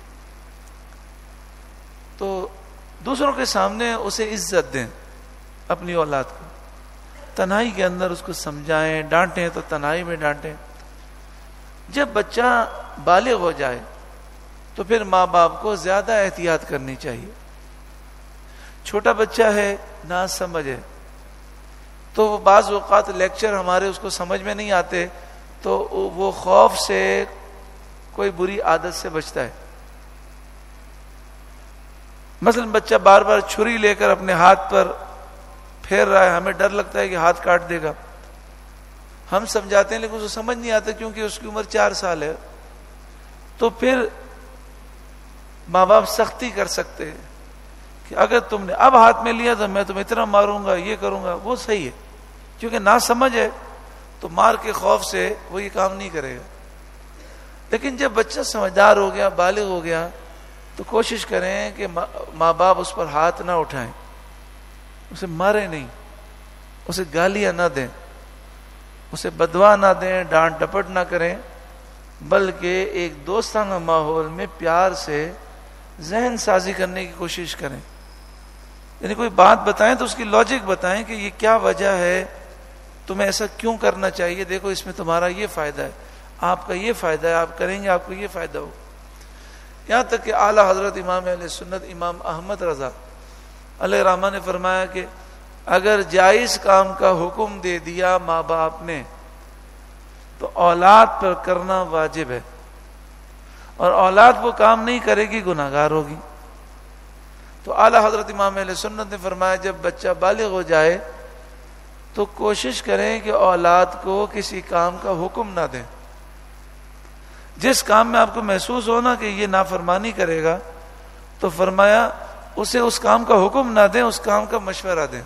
تو دوسروں کے سامنے اسے عزت دیں، اپنی اولاد کو تنہائی کے اندر اس کو سمجھائیں، ڈانٹیں تو تنہائی میں ڈانٹیں۔ جب بچہ بالغ ہو جائے تو پھر ماں باپ کو زیادہ احتیاط کرنی چاہیے۔ چھوٹا بچہ ہے، نہ سمجھ ہے، تو وہ بعض اوقات لیکچر ہمارے اس کو سمجھ میں نہیں آتے، تو وہ خوف سے کوئی بری عادت سے بچتا ہے۔ مثلا بچہ بار بار چھری لے کر اپنے ہاتھ پر پھیر رہا ہے، ہمیں ڈر لگتا ہے کہ ہاتھ کاٹ دے گا، ہم سمجھاتے ہیں لیکن اس کو سمجھ نہیں آتا کیونکہ اس کی عمر 4 سال ہے، تو پھر ماں باپ سختی کر سکتے ہیں کہ اگر تم نے اب ہاتھ میں لیا تو میں تمہیں اتنا ماروں گا، یہ کروں گا۔ وہ صحیح ہے، کیونکہ نہ سمجھ ہے تو مار کے خوف سے وہ یہ کام نہیں کرے گا۔ لیکن جب بچہ سمجھدار ہو گیا، بالغ ہو گیا، تو کوشش کریں کہ ماں باپ اس پر ہاتھ نہ اٹھائیں، اسے مارے نہیں، اسے گالیاں نہ دیں، اسے بددعا نہ دیں، ڈانٹ ڈپٹ نہ کریں، بلکہ ایک دوستانہ ماحول میں پیار سے ذہن سازی کرنے کی کوشش کریں۔ یعنی کوئی بات بتائیں تو اس کی لاجک بتائیں کہ یہ کیا وجہ ہے، تمہیں ایسا کیوں کرنا چاہیے، دیکھو اس میں تمہارا یہ فائدہ ہے، آپ کا یہ فائدہ ہے، آپ کریں گے آپ کو یہ فائدہ ہو۔ یہاں تک کہ اعلیٰ حضرت امام اہل سنت امام احمد رضا علیہ رحمہ نے فرمایا کہ اگر جائز کام کا حکم دے دیا ماں باپ نے تو اولاد پر کرنا واجب ہے، اور اولاد وہ کام نہیں کرے گی گناہگار ہوگی۔ تو اعلیٰ حضرت امام اہل سنت نے فرمایا جب بچہ بالغ ہو جائے تو کوشش کریں کہ اولاد کو کسی کام کا حکم نہ دیں، جس کام میں آپ کو محسوس ہو نا کہ یہ نافرمانی کرے گا، تو فرمایا اسے اس کام کا حکم نہ دیں، اس کام کا مشورہ دیں،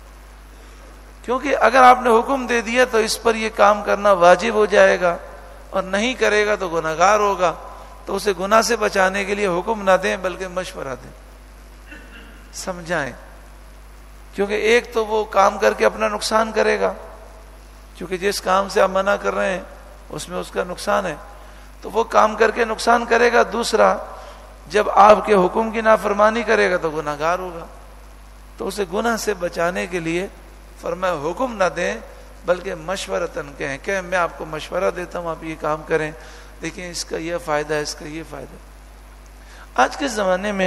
کیونکہ اگر آپ نے حکم دے دیا تو اس پر یہ کام کرنا واجب ہو جائے گا، اور نہیں کرے گا تو گناہگار ہوگا۔ تو اسے گناہ سے بچانے کے لیے حکم نہ دیں بلکہ مشورہ دیں، سمجھائیں، کیونکہ ایک تو وہ کام کر کے اپنا نقصان کرے گا، کیونکہ جس کام سے آپ منع کر رہے ہیں اس میں اس کا نقصان ہے، تو وہ کام کر کے نقصان کرے گا۔ دوسرا، جب آپ کے حکم کی نافرمانی کرے گا تو گناہگار ہوگا۔ تو اسے گناہ سے بچانے کے لیے فرمایا حکم نہ دیں بلکہ مشورتاً کہیں کہ میں آپ کو مشورہ دیتا ہوں، آپ یہ کام کریں، دیکھیں اس کا یہ فائدہ ہے، اس کا یہ فائدہ ہے۔ آج کے زمانے میں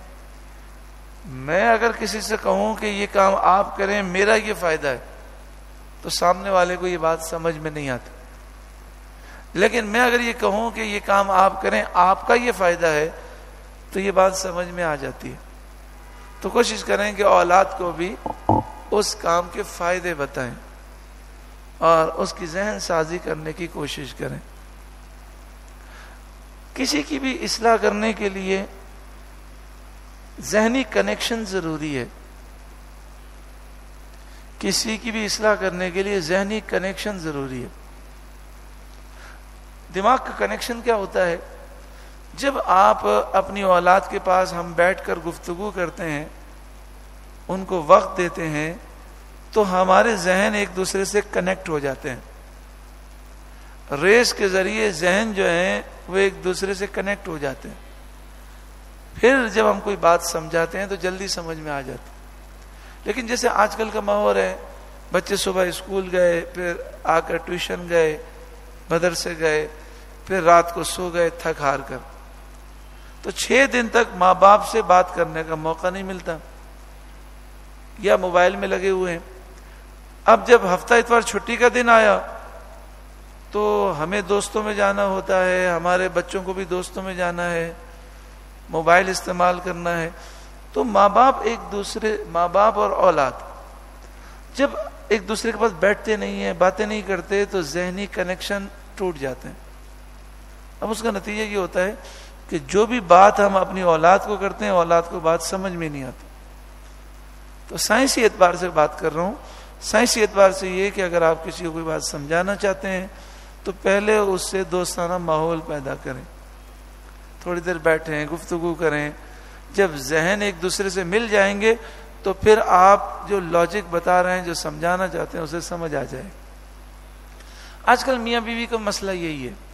میں اگر کسی سے کہوں کہ یہ کام آپ کریں میرا یہ فائدہ ہے تو سامنے والے کو یہ بات سمجھ میں نہیں آتی، لیکن میں اگر یہ کہوں کہ یہ کام آپ کریں آپ کا یہ فائدہ ہے تو یہ بات سمجھ میں آ جاتی ہے۔ تو کوشش کریں کہ اولاد کو بھی اس کام کے فائدے بتائیں اور اس کی ذہن سازی کرنے کی کوشش کریں۔ کسی کی بھی اصلاح کرنے کے لیے ذہنی کنیکشن ضروری ہے، کسی کی بھی اصلاح کرنے کے لیے ذہنی کنیکشن ضروری ہے۔ دماغ کا کنیکشن کیا ہوتا ہے؟ جب آپ اپنی اولاد کے پاس ہم بیٹھ کر گفتگو کرتے ہیں، ان کو وقت دیتے ہیں، تو ہمارے ذہن ایک دوسرے سے کنیکٹ ہو جاتے ہیں، ریس کے ذریعے ذہن جو ہیں وہ ایک دوسرے سے کنیکٹ ہو جاتے ہیں، پھر جب ہم کوئی بات سمجھاتے ہیں تو جلدی سمجھ میں آ جاتی۔ لیکن جیسے آج کل کا ماحول ہے، بچے صبح اسکول گئے، پھر آ کر ٹیوشن گئے، مدرسے گئے، پھر رات کو سو گئے تھک ہار کر، تو 6 دن تک ماں باپ سے بات کرنے کا موقع نہیں ملتا، یا موبائل میں لگے ہوئے ہیں۔ اب جب ہفتہ اتوار چھٹی کا دن آیا تو ہمیں دوستوں میں جانا ہوتا ہے، ہمارے بچوں کو بھی دوستوں میں جانا ہے، موبائل استعمال کرنا ہے. تو ماں باپ اور اولاد جب ایک دوسرے کے پاس بیٹھتے نہیں ہیں، باتیں نہیں کرتے، تو ذہنی کنیکشن ٹوٹ جاتے ہیں. اب اس کا نتیجہ یہ ہوتا ہے کہ جو بھی بات ہم اپنی اولاد کو کرتے ہیں، اولاد کو بات سمجھ میں نہیں آتی. تو سائنسی اعتبار سے بات کر رہا ہوں. سائنسی اعتبار سے یہ کہ اگر آپ کسی کو کوئی بات سمجھانا چاہتے ہیں تو پہلے اس سے دوستانہ ماحول پیدا کریں، تھوڑی دیر بیٹھیں، گفتگو کریں. جب ذہن ایک دوسرے سے مل جائیں گے تو پھر آپ جو لاجک بتا رہے ہیں، جو سمجھانا چاہتے ہیں، اسے سمجھ آ جائے. آج کل میاں بیوی کا مسئلہ یہی ہے.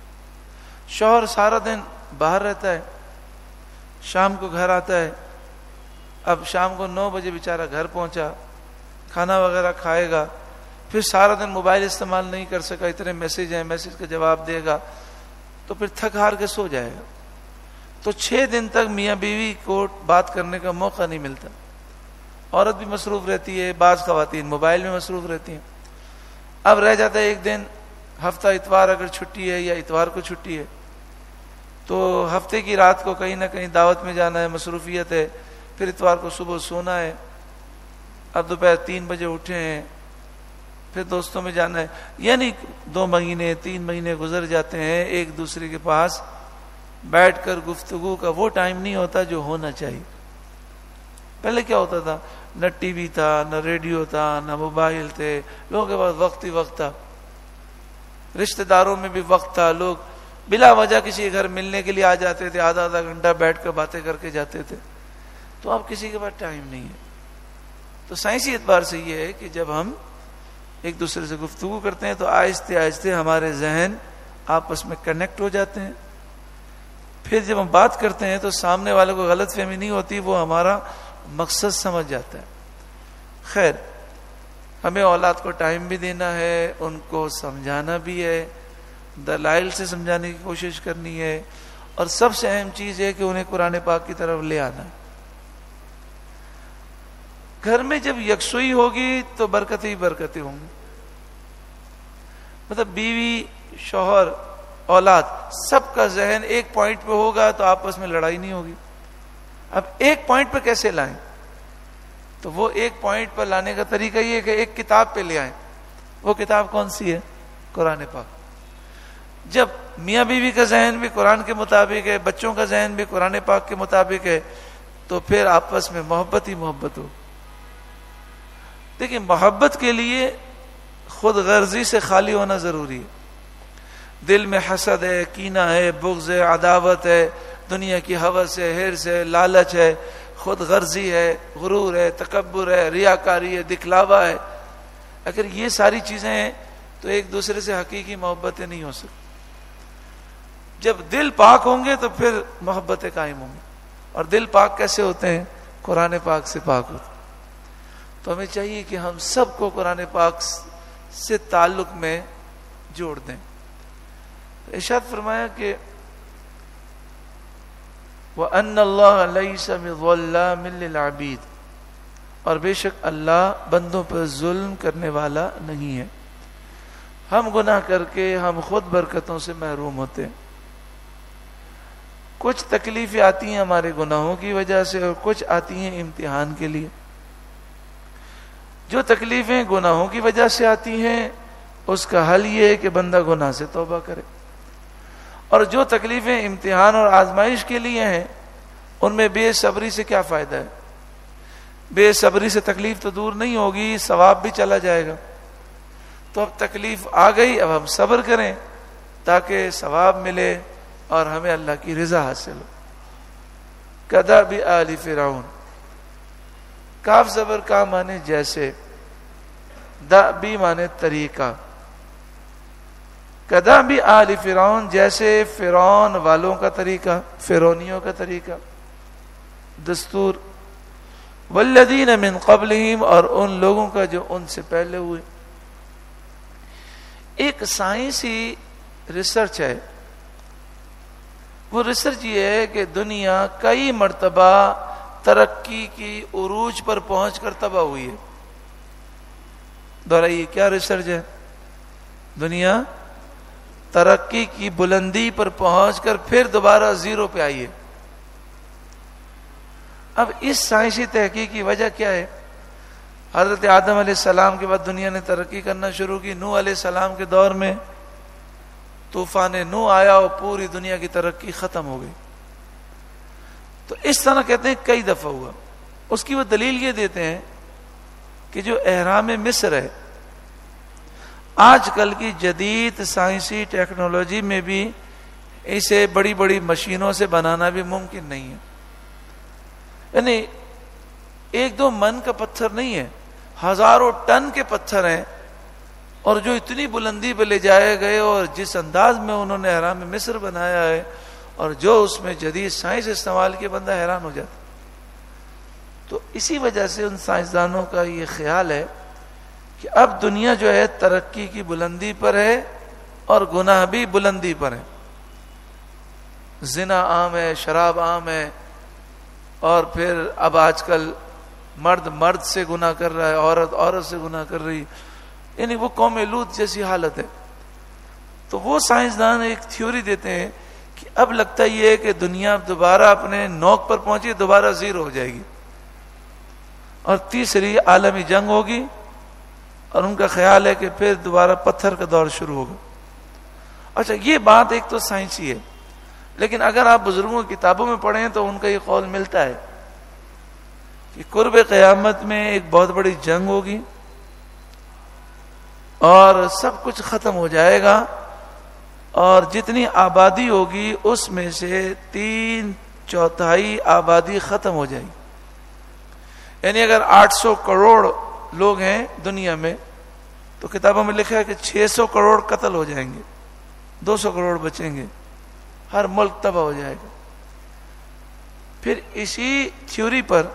شوہر سارا دن باہر رہتا ہے، شام کو گھر آتا ہے. اب شام کو 9 بجے بیچارہ گھر پہنچا، کھانا وغیرہ کھائے گا، پھر سارا دن موبائل استعمال نہیں کر سکا، اتنے میسج ہیں، میسج کا جواب دے گا تو پھر تھک ہار کے سو جائے گا. تو 6 دن تک میاں بیوی کو بات کرنے کا موقع نہیں ملتا. عورت بھی مصروف رہتی ہے، بعض خواتین موبائل میں مصروف رہتی ہیں. اب رہ جاتا ہے ایک دن، ہفتہ اتوار اگر چھٹی ہے یا اتوار کو چھٹی ہے تو ہفتے کی رات کو کہیں نہ کہیں دعوت میں جانا ہے، مصروفیت ہے. پھر اتوار کو صبح سونا ہے. اب دوپہر 3 بجے اٹھے ہیں، پھر دوستوں میں جانا ہے. یعنی 2 مہینے 3 مہینے گزر جاتے ہیں، ایک دوسرے کے پاس بیٹھ کر گفتگو کا وہ ٹائم نہیں ہوتا جو ہونا چاہیے. پہلے کیا ہوتا تھا؟ نہ ٹی وی تھا، نہ ریڈیو تھا، نہ موبائل تھے، لوگوں کے پاس وقت ہی وقت تھا. رشتہ داروں میں بھی وقت تھا، لوگ بلا وجہ کسی گھر ملنے کے لیے آ جاتے تھے، آدھا گھنٹہ بیٹھ کر باتیں کر کے جاتے تھے. تو اب کسی کے پاس ٹائم نہیں ہے. تو سائنسی اعتبار سے یہ ہے کہ جب ہم ایک دوسرے سے گفتگو کرتے ہیں تو آہستہ آہستہ ہمارے ذہن آپس میں کنیکٹ ہو جاتے ہیں. پھر جب ہم بات کرتے ہیں تو سامنے والے کو غلط فہمی نہیں ہوتی، وہ ہمارا مقصد سمجھ جاتا ہے. خیر، ہمیں اولاد کو ٹائم بھی دینا ہے، ان کو سمجھانا بھی ہے، دلائل سے سمجھانے کی کوشش کرنی ہے، اور سب سے اہم چیز ہے کہ انہیں قرآن پاک کی طرف لے آنا ہے. گھر میں جب یکسوئی ہوگی تو برکتیں ہی برکتیں ہوں گی. مطلب بیوی، شوہر، اولاد، سب کا ذہن ایک پوائنٹ پہ ہوگا تو آپس میں لڑائی نہیں ہوگی. اب ایک پوائنٹ پہ کیسے لائیں؟ تو وہ ایک پوائنٹ پر لانے کا طریقہ یہ ہے کہ ایک کتاب پہ لے آئیں. وہ کتاب کون سی ہے؟ قرآن پاک. جب میاں بیوی کا ذہن بھی قرآن کے مطابق ہے، بچوں کا ذہن بھی قرآن پاک کے مطابق ہے، تو پھر آپس میں محبت ہی محبت ہو. دیکھیں، محبت کے لیے خود غرضی سے خالی ہونا ضروری ہے. دل میں حسد ہے، کینہ ہے، بغض ہے، عداوت ہے، دنیا کی ہوس ہے، حرص ہے، لالچ ہے، خود غرضی ہے، غرور ہے، تکبر ہے، ریاکاری ہے، دکھلاوا ہے. اگر یہ ساری چیزیں ہیں تو ایک دوسرے سے حقیقی محبتیں نہیں ہو سکتی. جب دل پاک ہوں گے تو پھر محبتیں قائم ہوں گی. اور دل پاک کیسے ہوتے ہیں؟ قرآن پاک سے پاک ہوتے ہیں. تو ہمیں چاہیے کہ ہم سب کو قرآن پاک سے تعلق میں جوڑ دیں. ارشاد فرمایا کہ وَأَنَّ اللَّهَ لَيْسَ بِظَلَّامٍ لِّلْعَبِيدِ، اور بے شک اللہ بندوں پر ظلم کرنے والا نہیں ہے. ہم گناہ کر کے ہم خود برکتوں سے محروم ہوتے ہیں. کچھ تکلیفیں آتی ہیں ہمارے گناہوں کی وجہ سے، اور کچھ آتی ہیں امتحان کے لیے. جو تکلیفیں گناہوں کی وجہ سے آتی ہیں اس کا حل یہ ہے کہ بندہ گناہ سے توبہ کرے. اور جو تکلیفیں امتحان اور آزمائش کے لیے ہیں ان میں بے صبری سے کیا فائدہ ہے؟ بے صبری سے تکلیف تو دور نہیں ہوگی، ثواب بھی چلا جائے گا. تو اب تکلیف آ گئی، اب ہم صبر کریں تاکہ ثواب ملے اور ہمیں اللہ کی رضا حاصل ہو. کدأب آل فرعون، کاف زبر کا معنی جیسے، دأبی معنی طریقہ. کدأب آل فرعون، جیسے فرعون والوں کا طریقہ، فرعونیوں کا طریقہ، دستور. والذین من قبلہم، اور ان لوگوں کا جو ان سے پہلے ہوئے. ایک سائنسی ریسرچ ہے، وہ ریسرچ یہ ہے کہ دنیا کئی مرتبہ ترقی کی عروج پر پہنچ کر تباہ ہوئی ہے. دہرائیے، کیا ریسرچ ہے؟ دنیا ترقی کی بلندی پر پہنچ کر پھر دوبارہ زیرو پہ آئیے. اب اس سائنسی تحقیق کی وجہ کیا ہے؟ حضرت آدم علیہ السلام کے بعد دنیا نے ترقی کرنا شروع کی. نوح علیہ السلام کے دور میں طوفان نوح آیا اور پوری دنیا کی ترقی ختم ہو گئی. تو اس طرح کہتے ہیں کئی دفعہ ہوا. اس کی وہ دلیل یہ دیتے ہیں کہ جو احرام مصر ہے آج کل کی جدید سائنسی ٹیکنالوجی میں بھی اسے بڑی بڑی مشینوں سے بنانا بھی ممکن نہیں ہے. یعنی ایک دو من کا پتھر نہیں ہے، ہزاروں ٹن کے پتھر ہیں، اور جو اتنی بلندی پہ لے جائے گئے اور جس انداز میں انہوں نے احرام مصر بنایا ہے اور جو اس میں جدید سائنس استعمال کی، بندہ حیران ہو جاتا. تو اسی وجہ سے ان سائنسدانوں کا یہ خیال ہے کہ اب دنیا جو ہے ترقی کی بلندی پر ہے اور گناہ بھی بلندی پر ہے. زنا عام ہے، شراب عام ہے، اور پھر اب آج کل مرد مرد سے گناہ کر رہا ہے، عورت عورت سے گناہ کر رہی، یعنی وہ قوم لوط جیسی حالت ہے. تو وہ سائنسدان ایک تھیوری دیتے ہیں کہ اب لگتا یہ ہے کہ دنیا دوبارہ اپنے نوک پر پہنچی، دوبارہ زیرو ہو جائے گی اور تیسری عالمی جنگ ہوگی، اور ان کا خیال ہے کہ پھر دوبارہ پتھر کا دور شروع ہوگا. اچھا، یہ بات ایک تو سائنسی ہے، لیکن اگر آپ بزرگوں کی کتابوں میں پڑھیں تو ان کا یہ قول ملتا ہے کہ قرب قیامت میں ایک بہت بڑی جنگ ہوگی اور سب کچھ ختم ہو جائے گا، اور جتنی آبادی ہوگی اس میں سے 3/4 آبادی ختم ہو جائے گی. یعنی اگر 800 کروڑ لوگ ہیں دنیا میں تو کتابوں میں لکھا ہے کہ 600 کروڑ قتل ہو جائیں گے، 200 کروڑ بچیں گے، ہر ملک تباہ ہو جائے گا. پھر اسی تھیوری پر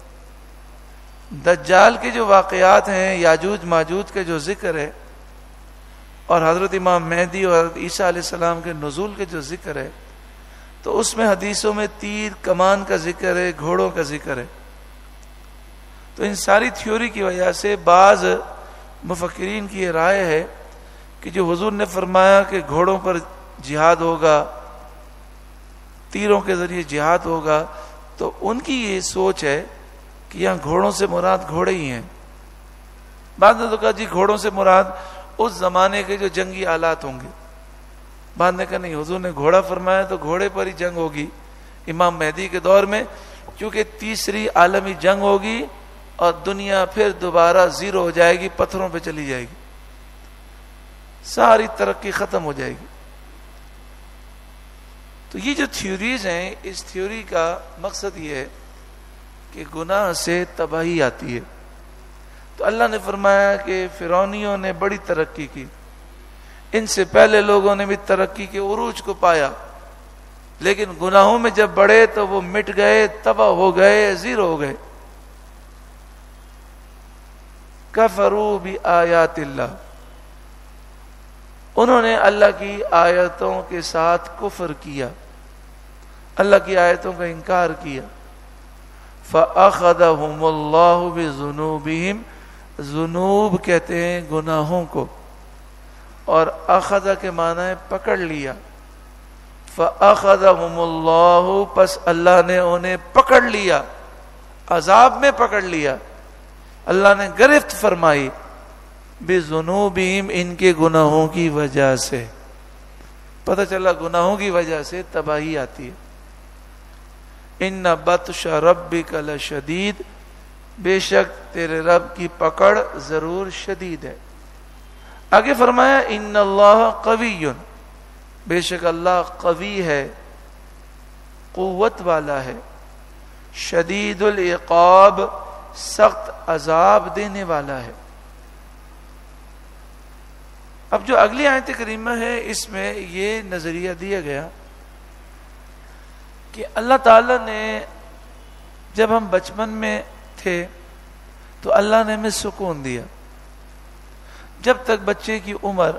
دجال کے جو واقعات ہیں، یاجوج ماجوج کا جو ذکر ہے، اور حضرت امام مہدی اور حضرت عیسیٰ علیہ السلام کے نزول کے جو ذکر ہے، تو اس میں حدیثوں میں تیر کمان کا ذکر ہے، گھوڑوں کا ذکر ہے. تو ان ساری تھیوری کی وجہ سے بعض مفکرین کی یہ رائے ہے کہ جو حضور نے فرمایا کہ گھوڑوں پر جہاد ہوگا، تیروں کے ذریعے جہاد ہوگا، تو ان کی یہ سوچ ہے کہ یہاں گھوڑوں سے مراد گھوڑے ہی ہیں. بعد نے تو کہا جی گھوڑوں سے مراد اس زمانے کے جو جنگی آلات ہوں گے. بعد نے کہا نہیں، حضور نے گھوڑا فرمایا تو گھوڑے پر ہی جنگ ہوگی امام مہدی کے دور میں، کیونکہ تیسری عالمی جنگ ہوگی اور دنیا پھر دوبارہ زیرو ہو جائے گی، پتھروں پہ چلی جائے گی، ساری ترقی ختم ہو جائے گی. تو یہ جو تھیوریز ہیں، اس تھیوری کا مقصد یہ ہے کہ گناہ سے تباہی آتی ہے. تو اللہ نے فرمایا کہ فرعونیوں نے بڑی ترقی کی، ان سے پہلے لوگوں نے بھی ترقی کے عروج کو پایا، لیکن گناہوں میں جب بڑھے تو وہ مٹ گئے، تباہ ہو گئے، زیرو ہو گئے. کفروا بآیات اللہ، انہوں نے اللہ کی آیتوں کے ساتھ کفر کیا، اللہ کی آیتوں کا انکار کیا. فَأَخَذَهُمُ اللَّهُ بِذُنُوبِهِمْ، ذنوب کہتے ہیں گناہوں کو، اور اخذ کے معنی ہے پکڑ لیا. فَأَخَذَهُمُ اللَّهُ، پس اللہ نے انہیں پکڑ لیا، عذاب میں پکڑ لیا، اللہ نے گرفت فرمائی. بِذُنُوبِهِمْ، ان کے گناہوں کی وجہ سے. پتہ چلا گناہوں کی وجہ سے تباہی آتی ہے. ان بطش ربک لشدید، بے شک تیرے رب کی پکڑ ضرور شدید ہے. آگے فرمایا ان اللہ قوی، بے شک اللہ قوی ہے، قوت والا ہے، شدید العقاب، سخت عذاب دینے والا ہے. اب جو اگلی آیت کریمہ ہے اس میں یہ نظریہ دیا گیا کہ اللہ تعالیٰ نے جب ہم بچپن میں تھے تو اللہ نے ہمیں سکون دیا. جب تک بچے کی عمر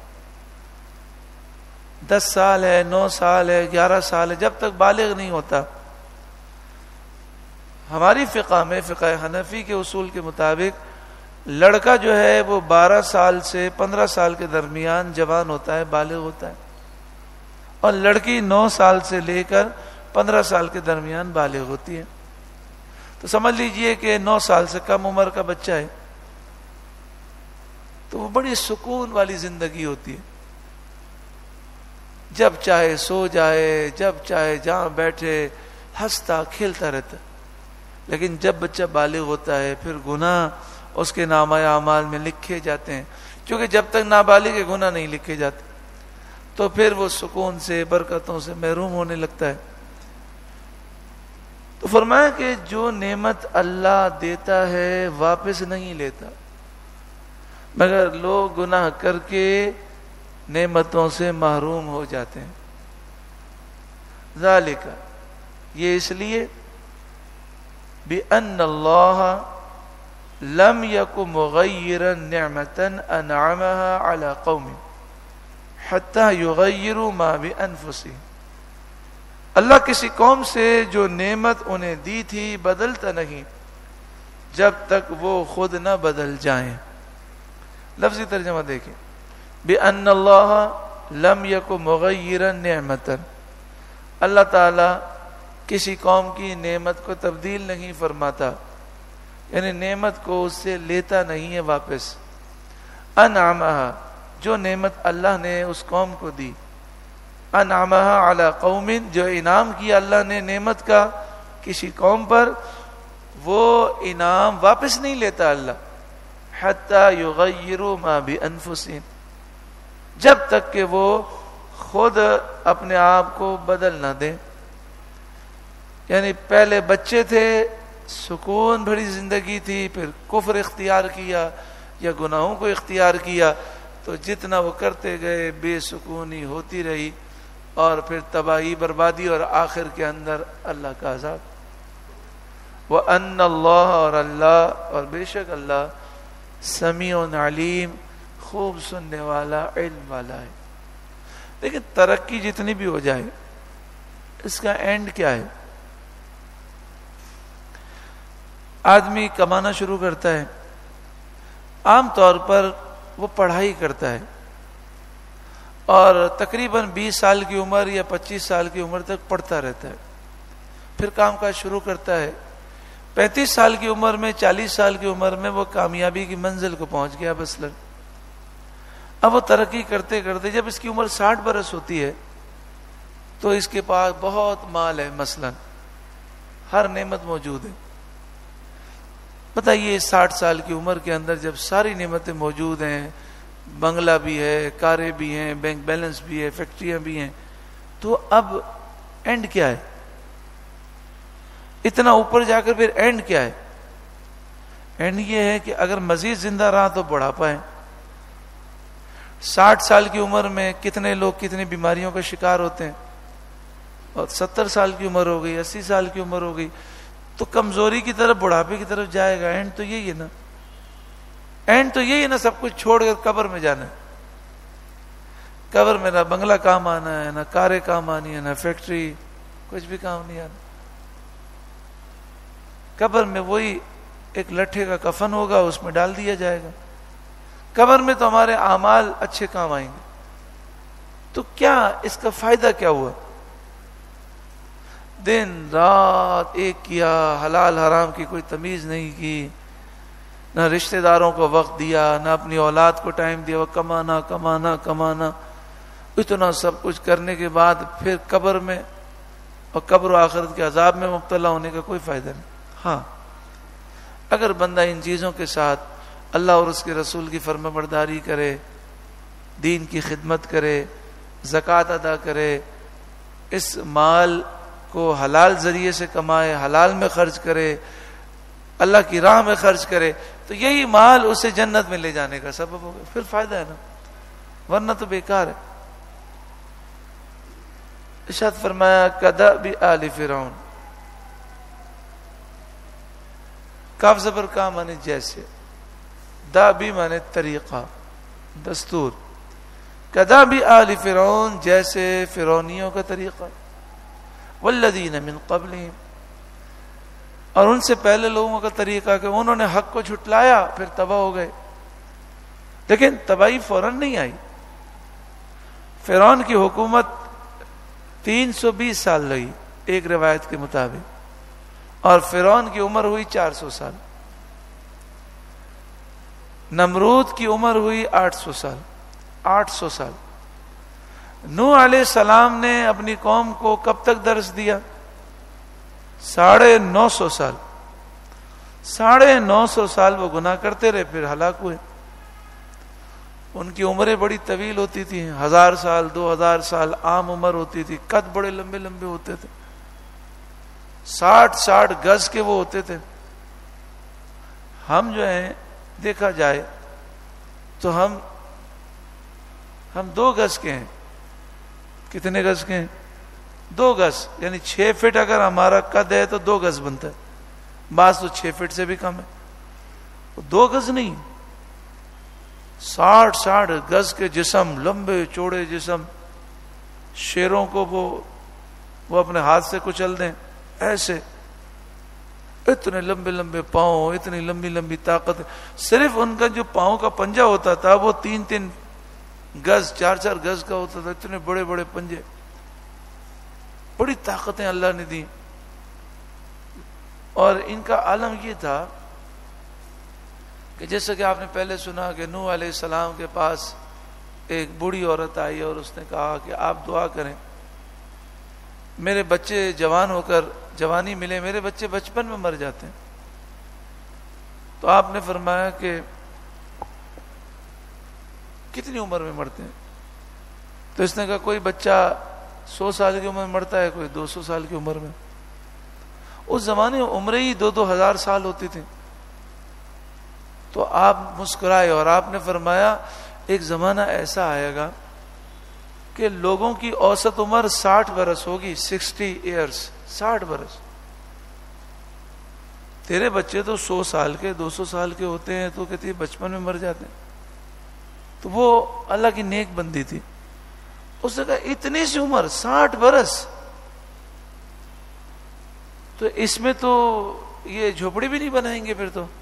10 سال ہے، 9 سال ہے، 11 سال ہے، جب تک بالغ نہیں ہوتا، ہماری فقہ میں، فقہ حنفی کے اصول کے مطابق لڑکا جو ہے وہ 12 سال سے 15 سال کے درمیان جوان ہوتا ہے، بالغ ہوتا ہے، اور لڑکی 9 سال سے لے کر 15 سال کے درمیان بالغ ہوتی ہے. تو سمجھ لیجئے کہ 9 سال سے کم عمر کا بچہ ہے تو وہ بڑی سکون والی زندگی ہوتی ہے، جب چاہے سو جائے، جب چاہے جہاں بیٹھے ہنستا کھیلتا رہتا. لیکن جب بچہ بالغ ہوتا ہے پھر گناہ اس کے نامہ اعمال میں لکھے جاتے ہیں، کیونکہ جب تک نابالغ کے گناہ نہیں لکھے جاتے تو پھر وہ سکون سے برکتوں سے محروم ہونے لگتا ہے. تو فرمایا کہ جو نعمت اللہ دیتا ہے واپس نہیں لیتا، مگر لوگ گناہ کر کے نعمتوں سے محروم ہو جاتے ہیں. ذالک، یہ اس لیے بِأَنَّ اللَّهَ لَمْ يَكُ مُغَيِّرًا نِعْمَةً أَنْعَمَهَا عَلَى قَوْمٍ حَتَّى يُغَيِّرُوا مَا بِأَنفُسِهِمْ. اللہ کسی قوم سے جو نعمت انہیں دی تھی بدلتا نہیں جب تک وہ خود نہ بدل جائیں. لفظی ترجمہ دیکھیں، بِأَنَّ اللَّهَ لَمْ يَكُ مُغَيِّرًا نِعْمَةً، اللہ تعالی کسی قوم کی نعمت کو تبدیل نہیں فرماتا، یعنی نعمت کو اس سے لیتا نہیں ہے واپس. انعمہا، جو نعمت اللہ نے اس قوم کو دی، انعمہا علی قوم، جو انعام کیا اللہ نے نعمت کا کسی قوم پر، وہ انعام واپس نہیں لیتا اللہ. حتی یغیروا ما بانفسہم، جب تک کہ وہ خود اپنے آپ کو بدل نہ دیں. یعنی پہلے بچے تھے، سکون بھری زندگی تھی، پھر کفر اختیار کیا یا گناہوں کو اختیار کیا تو جتنا وہ کرتے گئے بے سکونی ہوتی رہی، اور پھر تباہی بربادی، اور آخر کے اندر اللہ کا عذاب. وَأَنَّ اللَّهَ، اور اللہ، اور بے شک اللہ، سمیع علیم، خوب سننے والا، علم والا ہے. لیکن ترقی جتنی بھی ہو جائے اس کا اینڈ کیا ہے؟ آدمی کمانا شروع کرتا ہے، عام طور پر وہ پڑھائی کرتا ہے اور تقریباً 20 سال کی عمر یا 25 سال کی عمر تک پڑھتا رہتا ہے. پھر کام کاج شروع کرتا ہے، 35 سال کی عمر میں، 40 سال کی عمر میں وہ کامیابی کی منزل کو پہنچ گیا مثلاً. اب وہ ترقی کرتے کرتے جب اس کی عمر 60 برس ہوتی ہے تو اس کے پاس بہت مال ہے، مثلاً ہر نعمت موجود ہے. بتائیے 60 سال کی عمر کے اندر جب ساری نعمتیں موجود ہیں، بنگلہ بھی ہے، کاریں بھی ہیں، بینک بیلنس بھی ہے، فیکٹریاں بھی ہیں، تو اب اینڈ کیا ہے؟ اتنا اوپر جا کر پھر اینڈ کیا ہے؟ اینڈ یہ ہے کہ اگر مزید زندہ رہا تو بڑھاپا ہے. 60 سال کی عمر میں کتنے لوگ کتنی بیماریوں کا شکار ہوتے ہیں، اور 70 سال کی عمر ہو گئی، 80 سال کی عمر ہو گئی تو کمزوری کی طرف، بڑھاپے کی طرف جائے گا. اینڈ تو یہی ہے نا، اینڈ تو یہی ہے نا، سب کچھ چھوڑ کر قبر میں جانا ہے. قبر میں نہ بنگلہ کام آنا ہے، نہ کاریں کام آنی ہے، نہ فیکٹری، کچھ بھی کام نہیں آنا. قبر میں وہی ایک لٹھے کا کفن ہوگا، اس میں ڈال دیا جائے گا. قبر میں تو ہمارے اعمال اچھے کام آئیں گے. تو کیا اس کا فائدہ کیا ہوا؟ دن رات ایک کیا، حلال حرام کی کوئی تمیز نہیں کی، نہ رشتہ داروں کو وقت دیا، نہ اپنی اولاد کو ٹائم دیا، وہ کمانا کمانا کمانا. اتنا سب کچھ کرنے کے بعد پھر قبر میں اور قبر و آخرت کے عذاب میں مبتلا ہونے کا کوئی فائدہ نہیں. ہاں، اگر بندہ ان چیزوں کے ساتھ اللہ اور اس کے رسول کی فرما برداری کرے، دین کی خدمت کرے، زکوٰۃ ادا کرے، اس مال کو حلال ذریعے سے کمائے، حلال میں خرچ کرے، اللہ کی راہ میں خرچ کرے، تو یہی مال اسے جنت میں لے جانے کا سبب ہوگا. پھر فائدہ ہے نا، ورنہ تو بیکار ہے. ارشاد فرمایا کدأب آل فرعون، کاف زبر کا معنی جیسے، دا بھی معنی طریقہ، دستور. کدأب آل فرعون، جیسے فرعونیوں کا طریقہ. والذین من قبلہم، اور ان سے پہلے لوگوں کا طریقہ کہ انہوں نے حق کو جھٹلایا پھر تباہ ہو گئے، لیکن تباہی فوراً نہیں آئی. فرعون کی حکومت 320 سال لگی ایک روایت کے مطابق، اور فرعون کی عمر ہوئی 400 سال. نمرود کی عمر ہوئی 800 سال. 800 سال. نوح علیہ السلام نے اپنی قوم کو کب تک درس دیا؟ 950 سال. 950 سال وہ گناہ کرتے رہے، پھر ہلاک ہوئے. ان کی عمریں بڑی طویل ہوتی تھی، 1000 سال 2000 سال عام عمر ہوتی تھی. قد بڑے لمبے لمبے ہوتے تھے، 60 گز کے وہ ہوتے تھے. ہم جو ہیں دیکھا جائے تو ہم 2 گز کے ہیں. کتنے گز کے ہیں؟ 2 گز، یعنی 6 فٹ اگر ہمارا قد ہے تو 2 گز بنتا ہے. بعض تو 6 فٹ سے بھی کم ہے. 2 گز نہیں، 60 گز کے جسم، لمبے چوڑے جسم. شیروں کو وہ اپنے ہاتھ سے کچل دیں ایسے. اتنے لمبے لمبے پاؤں، اتنی لمبی لمبی طاقت. صرف ان کا جو پاؤں کا پنجہ ہوتا تھا وہ 3 گز 4 گز کا ہوتا تھا. اتنے بڑے بڑے پنجے. بڑی طاقتیں اللہ نے دی. اور ان کا عالم یہ تھا کہ جیسا کہ آپ نے پہلے سنا کہ نوح علیہ السلام کے پاس ایک بوڑھی عورت آئی اور اس نے کہا کہ آپ دعا کریں، میرے بچے جوان ہو کر جوانی ملے، میرے بچے بچپن میں مر جاتے ہیں. تو آپ نے فرمایا کہ کتنی عمر میں مرتے ہیں؟ تو اس نے کہا کوئی بچہ 100 سال کی عمر میں مرتا ہے، کوئی 200 سال کی عمر میں. اس زمانے میں عمریں ہی 2-2 ہزار سال ہوتی تھی. تو آپ مسکرائے اور آپ نے فرمایا ایک زمانہ ایسا آئے گا کہ لوگوں کی اوسط عمر 60 برس ہوگی. 60 ایئرس، 60 برس. تیرے بچے تو 100 سال کے 200 سال کے ہوتے ہیں، تو کہتی بچپن میں مر جاتے ہیں. تو وہ اللہ کی نیک بندی تھی. اس نے کہا اتنی سی عمر 60 برس، تو اس میں تو یہ جھوپڑی بھی نہیں بنائیں گے پھر تو،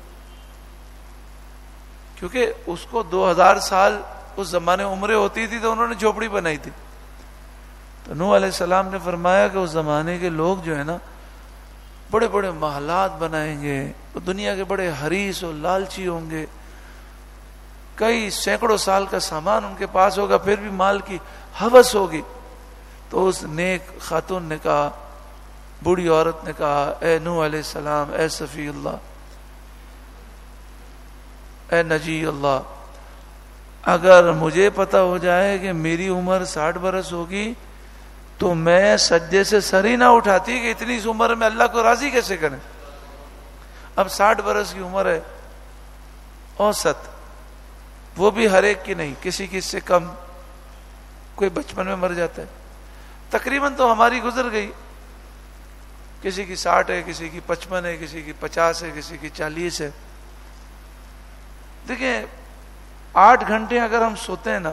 کیونکہ اس کو 2000 سال اس زمانے عمریں ہوتی تھی تو انہوں نے جھوپڑی بنائی تھی. تو نوح علیہ السلام نے فرمایا کہ اس زمانے کے لوگ جو ہے نا بڑے بڑے محلات بنائیں گے، دنیا کے بڑے حریص اور لالچی ہوں گے، کئی سینکڑوں سال کا سامان ان کے پاس ہوگا، پھر بھی مال کی ہوس ہوگی. تو اس نیک خاتون نے کہا، بوڑھی عورت نے کہا، اے نوح علیہ السلام، اے صفی اللہ، اے نجی اللہ، اگر مجھے پتہ ہو جائے کہ میری عمر 60 برس ہوگی تو میں سجدے سے سر ہی نہ اٹھاتی کہ اتنی اس عمر میں اللہ کو راضی کیسے کریں. اب 60 برس کی عمر ہے اوسط، وہ بھی ہر ایک کی نہیں، کسی کی اس سے کم، کوئی بچپن میں مر جاتا ہے. تقریباً تو ہماری گزر گئی، کسی کی 60 ہے، کسی کی 55 ہے، کسی کی 50 ہے، کسی کی 40 ہے. دیکھیں 8 گھنٹے اگر ہم سوتے ہیں نا،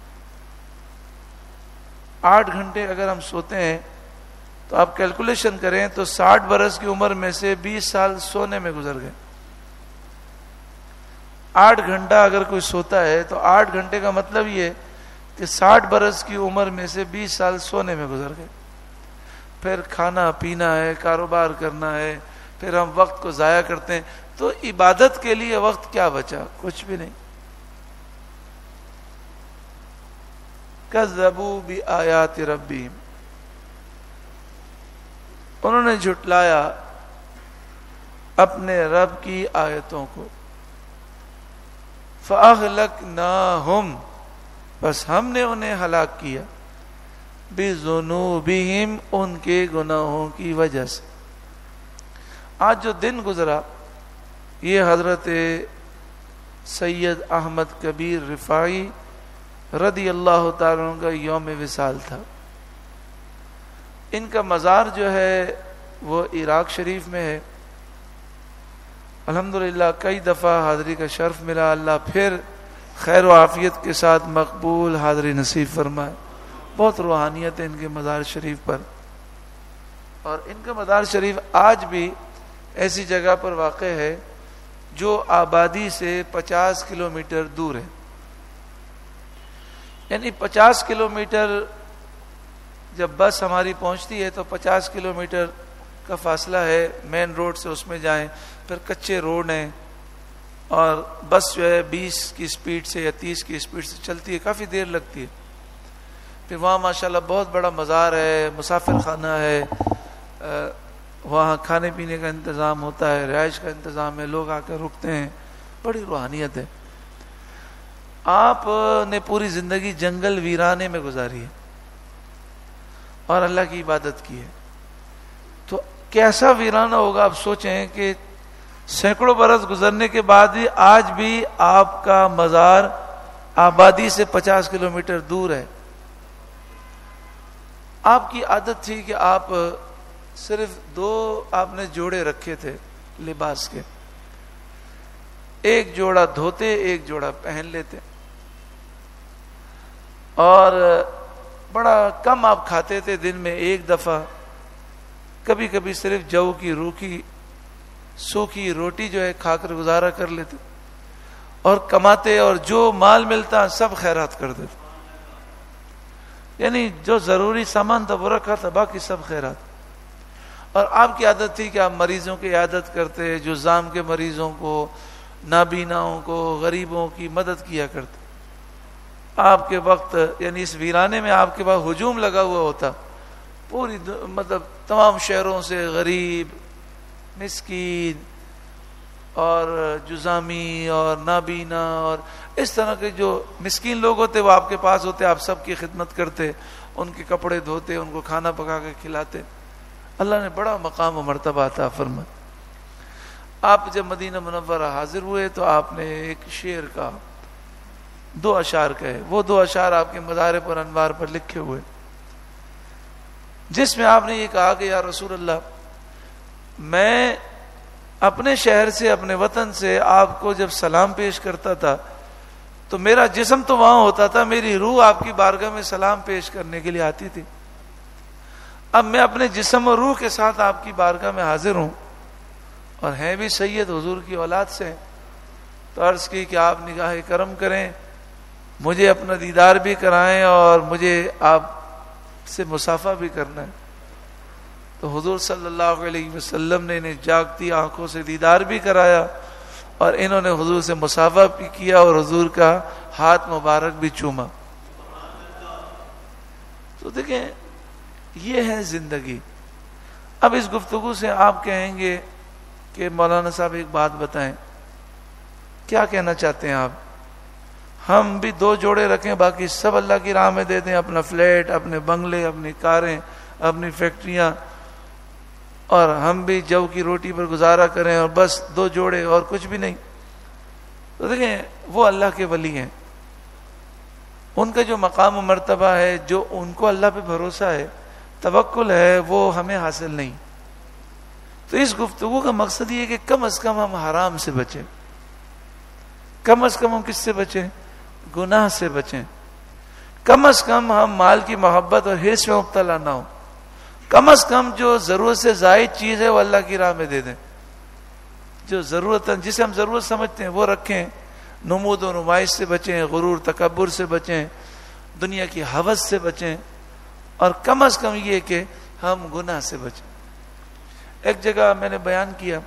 8 گھنٹے اگر ہم سوتے ہیں تو آپ کیلکولیشن کریں تو 60 برس کی عمر میں سے 20 سال سونے میں گزر گئے. 8 گھنٹہ اگر کوئی سوتا ہے تو 8 گھنٹے کا مطلب یہ کہ 60 برس کی عمر میں سے 20 سال سونے میں گزر گئے. پھر کھانا پینا ہے، کاروبار کرنا ہے، پھر ہم وقت کو ضائع کرتے ہیں. تو عبادت کے لیے وقت کیا بچا؟ کچھ بھی نہیں. کذبوا بآیات ربہم، انہوں نے جھٹلایا اپنے رب کی آیتوں کو. فأہلکناہم، بس ہم نے انہیں ہلاک کیا. بذنوبہم، ان کے گناہوں کی وجہ سے. آج جو دن گزرا یہ حضرت سید احمد کبیر رفاعی رضی اللہ تعالیٰ عنہ کا یوم وصال تھا. ان کا مزار جو ہے وہ عراق شریف میں ہے. الحمدللہ کئی دفعہ حاضری کا شرف ملا. اللہ پھر خیر و عافیت کے ساتھ مقبول حاضری نصیب فرمائے. بہت روحانیت ہے ان کے مزار شریف پر. اور ان کا مزار شریف آج بھی ایسی جگہ پر واقع ہے جو آبادی سے 50 کلومیٹر دور ہے. یعنی 50 کلومیٹر جب بس ہماری پہنچتی ہے تو 50 کلومیٹر کا فاصلہ ہے مین روڈ سے, اس میں جائیں, پھر کچے روڈ ہیں اور بس جو ہے 20 کی سپیڈ سے یا 30 کی سپیڈ سے چلتی ہے, کافی دیر لگتی ہے. پھر وہاں ماشاءاللہ بہت بڑا مزار ہے, مسافر خانہ ہے, وہاں کھانے پینے کا انتظام ہوتا ہے, رہائش کا انتظام ہے, لوگ آ کر رکتے ہیں, بڑی روحانیت ہے. آپ نے پوری زندگی جنگل ویرانے میں گزاری ہے اور اللہ کی عبادت کی ہے, تو کیسا ویرانہ ہوگا آپ سوچیں کہ سینکڑوں برس گزرنے کے بعد بھی آج بھی آپ کا مزار آبادی سے 50 کلومیٹر دور ہے. آپ کی عادت تھی کہ آپ صرف 2 آپ نے جوڑے رکھے تھے لباس کے, ایک جوڑا دھوتے, ایک جوڑا پہن لیتے, اور بڑا کم آپ کھاتے تھے, دن میں ایک دفعہ, کبھی کبھی صرف جو کی روکھی سوکھی روٹی جو ہے کھا کر گزارا کر لیتے, اور کماتے اور جو مال ملتا سب خیرات کر دیتے. یعنی جو ضروری سامان تھا وہ رکھا تھا, باقی سب خیرات. اور آپ کی عادت تھی کہ آپ مریضوں کی عیادت کرتے, جذام کے مریضوں کو, نابیناؤں کو, غریبوں کی مدد کیا کرتے. آپ کے وقت یعنی اس ویرانے میں آپ کے پاس ہجوم لگا ہوا ہوتا, پوری مطلب تمام شہروں سے غریب, مسکین اور جزامی اور نابینا اور اس طرح کے جو مسکین لوگ ہوتے وہ آپ کے پاس ہوتے, آپ سب کی خدمت کرتے, ان کے کپڑے دھوتے, ان کو کھانا پکا کے کھلاتے. اللہ نے بڑا مقام و مرتبہ عطا فرمایا. آپ جب مدینہ منورہ حاضر ہوئے تو آپ نے ایک شعر کا 2 اشعار کہے, وہ 2 اشعار آپ کے مزار پر انوار پر لکھے ہوئے, جس میں آپ نے یہ کہا کہ یا رسول اللہ, میں اپنے شہر سے, اپنے وطن سے آپ کو جب سلام پیش کرتا تھا تو میرا جسم تو وہاں ہوتا تھا, میری روح آپ کی بارگاہ میں سلام پیش کرنے کے لیے آتی تھی. اب میں اپنے جسم اور روح کے ساتھ آپ کی بارگاہ میں حاضر ہوں, اور ہیں بھی سید حضور کی اولاد سے, تو عرض کی کہ آپ نگاہ کرم کریں, مجھے اپنا دیدار بھی کرائیں اور مجھے آپ سے مصافحہ بھی کرنا ہے. تو حضور صلی اللہ علیہ وسلم نے انہیں جاگتی آنکھوں سے دیدار بھی کرایا, اور انہوں نے حضور سے مصافحہ بھی کیا اور حضور کا ہاتھ مبارک بھی چوما. تو دیکھیں یہ ہے زندگی. اب اس گفتگو سے آپ کہیں گے کہ مولانا صاحب ایک بات بتائیں, کیا کہنا چاہتے ہیں آپ؟ ہم بھی 2 جوڑے رکھیں, باقی سب اللہ کی راہ میں دے دیں, اپنا فلیٹ, اپنے بنگلے, اپنی کاریں, اپنی فیکٹریاں, اور ہم بھی جو کی روٹی پر گزارا کریں, اور بس 2 جوڑے اور کچھ بھی نہیں. تو دیکھیں وہ اللہ کے ولی ہیں, ان کا جو مقام و مرتبہ ہے, جو ان کو اللہ پہ بھروسہ ہے, توکل ہے, وہ ہمیں حاصل نہیں. تو اس گفتگو کا مقصد یہ ہے کہ کم از کم ہم حرام سے بچیں, کم از کم ہم کس سے بچیں؟ گناہ سے بچیں. کم از کم ہم مال کی محبت اور حرص میں مبتلا نہ ہوں. کم از کم جو ضرورت سے زائد چیز ہے وہ اللہ کی راہ میں دے دیں. جو ضرورت, جسے ہم ضرورت سمجھتے ہیں وہ رکھیں. نمود و نمائش سے بچیں, غرور تکبر سے بچیں, دنیا کی ہوس سے بچیں, اور کم از کم یہ کہ ہم گناہ سے بچیں. ایک جگہ میں نے بیان کیا,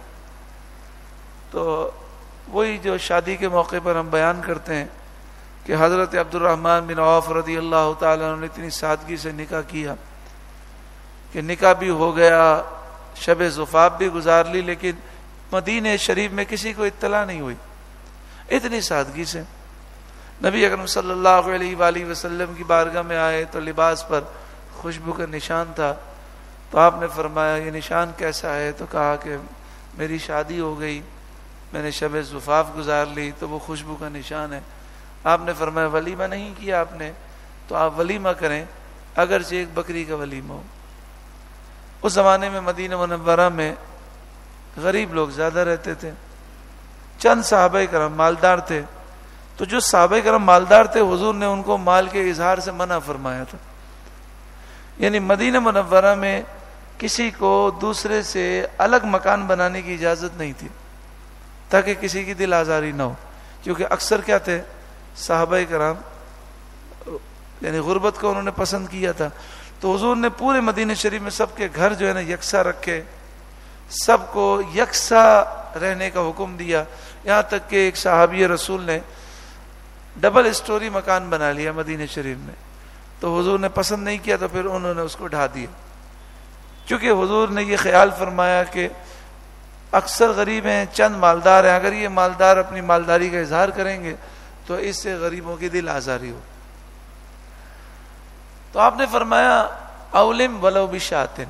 تو وہی جو شادی کے موقع پر ہم بیان کرتے ہیں کہ حضرت عبد الرحمن بن عوف رضی اللہ تعالیٰ عنہ نے اتنی سادگی سے نکاح کیا کہ نکاح بھی ہو گیا, شب زفاف بھی گزار لی, لیکن مدینہ شریف میں کسی کو اطلاع نہیں ہوئی. اتنی سادگی سے نبی اکرم صلی اللہ علیہ وآلہ وسلم کی بارگاہ میں آئے تو لباس پر خوشبو کا نشان تھا. تو آپ نے فرمایا یہ نشان کیسا ہے؟ تو کہا کہ میری شادی ہو گئی, میں نے شب زفاف گزار لی, تو وہ خوشبو کا نشان ہے. آپ نے فرمایا ولیمہ نہیں کیا آپ نے, تو آپ ولیمہ کریں, اگرچہ ایک بکری کا ولیمہ ہو. اس زمانے میں مدینہ منورہ میں غریب لوگ زیادہ رہتے تھے, چند صحابہ کرام مالدار تھے. تو جو صحابہ کرام مالدار تھے حضور نے ان کو مال کے اظہار سے منع فرمایا تھا. یعنی مدینہ منورہ میں کسی کو دوسرے سے الگ مکان بنانے کی اجازت نہیں تھی تاکہ کسی کی دل آزاری نہ ہو، کیونکہ اکثر کیا تھے صحابہ کرام یعنی غربت کو انہوں نے پسند کیا تھا. تو حضور نے پورے مدینہ شریف میں سب کے گھر جو ہے نا یکساں رکھے، سب کو یکساں رہنے کا حکم دیا. یہاں تک کہ ایک صحابی رسول نے ڈبل اسٹوری مکان بنا لیا مدینہ شریف میں، تو حضور نے پسند نہیں کیا تو پھر انہوں نے اس کو ڈھا دیا، کیونکہ حضور نے یہ خیال فرمایا کہ اکثر غریب ہیں، چند مالدار ہیں، اگر یہ مالدار اپنی مالداری کا اظہار کریں گے تو اس سے غریبوں کی دل آزاری ہو. تو آپ نے فرمایا اولم ولو بشاتن،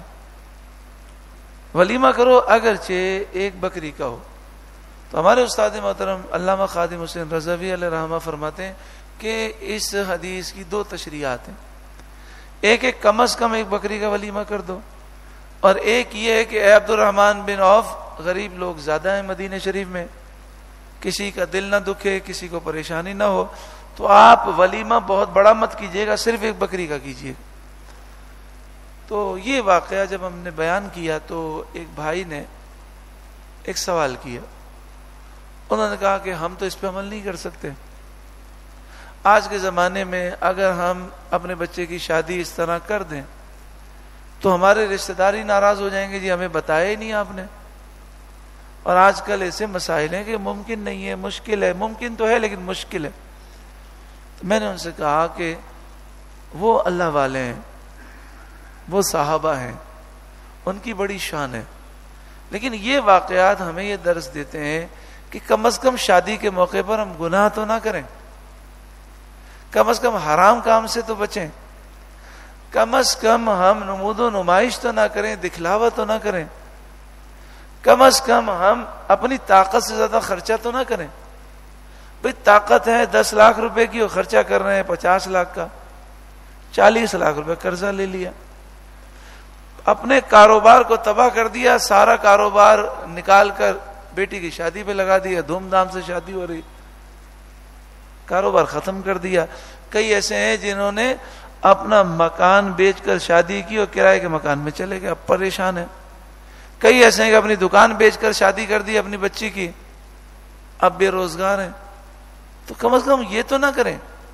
ولیمہ کرو اگرچہ ایک بکری کا ہو. تو ہمارے استاد محترم علامہ خادم حسین رضوی علیہ رحمہ فرماتے ہیں کہ اس حدیث کی دو تشریحات ہیں. ایک کم از کم ایک بکری کا ولیمہ کر دو، اور ایک یہ ہے کہ اے عبد الرحمن بن عوف، غریب لوگ زیادہ ہیں مدینہ شریف میں، کسی کا دل نہ دکھے، کسی کو پریشانی نہ ہو، تو آپ ولیمہ بہت بڑا مت کیجیے گا، صرف ایک بکری کا کیجیے گا. تو یہ واقعہ جب ہم نے بیان کیا تو ایک بھائی نے ایک سوال کیا. انہوں نے کہا کہ ہم تو اس پہ عمل نہیں کر سکتے. آج کے زمانے میں اگر ہم اپنے بچے کی شادی اس طرح کر دیں تو ہمارے رشتہ دار ہی ناراض ہو جائیں گے، جی ہمیں بتایا ہی نہیں آپ نے. اور آج کل ایسے مسائل ہیں کہ ممکن نہیں ہے، مشکل ہے. ممکن تو ہے لیکن مشکل ہے. میں نے ان سے کہا کہ وہ اللہ والے ہیں، وہ صحابہ ہیں، ان کی بڑی شان ہے، لیکن یہ واقعات ہمیں یہ درس دیتے ہیں کہ کم از کم شادی کے موقع پر ہم گناہ تو نہ کریں، کم از کم حرام کام سے تو بچیں، کم از کم ہم نمود و نمائش تو نہ کریں، دکھلاوا تو نہ کریں، کم از کم ہم اپنی طاقت سے زیادہ خرچہ تو نہ کریں. بھئی طاقت ہے 10 لاکھ روپے کی، وہ خرچہ کر رہے ہیں 50 لاکھ کا، 40 لاکھ روپے قرضہ لے لیا، اپنے کاروبار کو تباہ کر دیا، سارا کاروبار نکال کر بیٹی کی شادی پہ لگا دیا، دھوم دھام سے شادی ہو رہی، کاروبار ختم کر دیا. کئی ایسے ہیں جنہوں نے اپنا مکان بیچ کر شادی کی اور کرائے کے مکان میں چلے گئے، اب پریشان ہیں. کئی ایسے ہیں کہ اپنی دکان بیچ کر شادی کر دی اپنی بچی کی، اب بے روزگار ہیں. تو کم از کم یہ تو نہ کریں،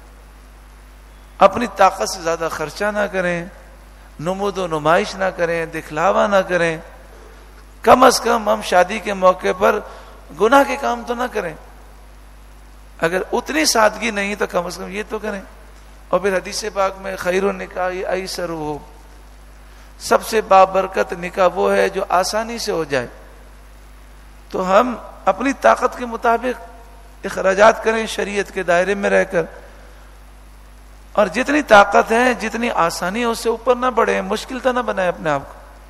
اپنی طاقت سے زیادہ خرچہ نہ کریں، نمود و نمائش نہ کریں، دکھلاوا نہ کریں. کم از کم ہم شادی کے موقع پر گناہ کے کام تو نہ کریں. اگر اتنی سادگی نہیں تو کم از کم یہ تو کریں. اور پھر حدیث پاک میں خیر النکاح ایسر ہو، سب سے بابرکت نکاح وہ ہے جو آسانی سے ہو جائے. تو ہم اپنی طاقت کے مطابق اخراجات کریں شریعت کے دائرے میں رہ کر، اور جتنی طاقت ہے، جتنی آسانی ہے، اس سے اوپر نہ بڑھیں، مشکل تو نہ بنائیں اپنے آپ کو.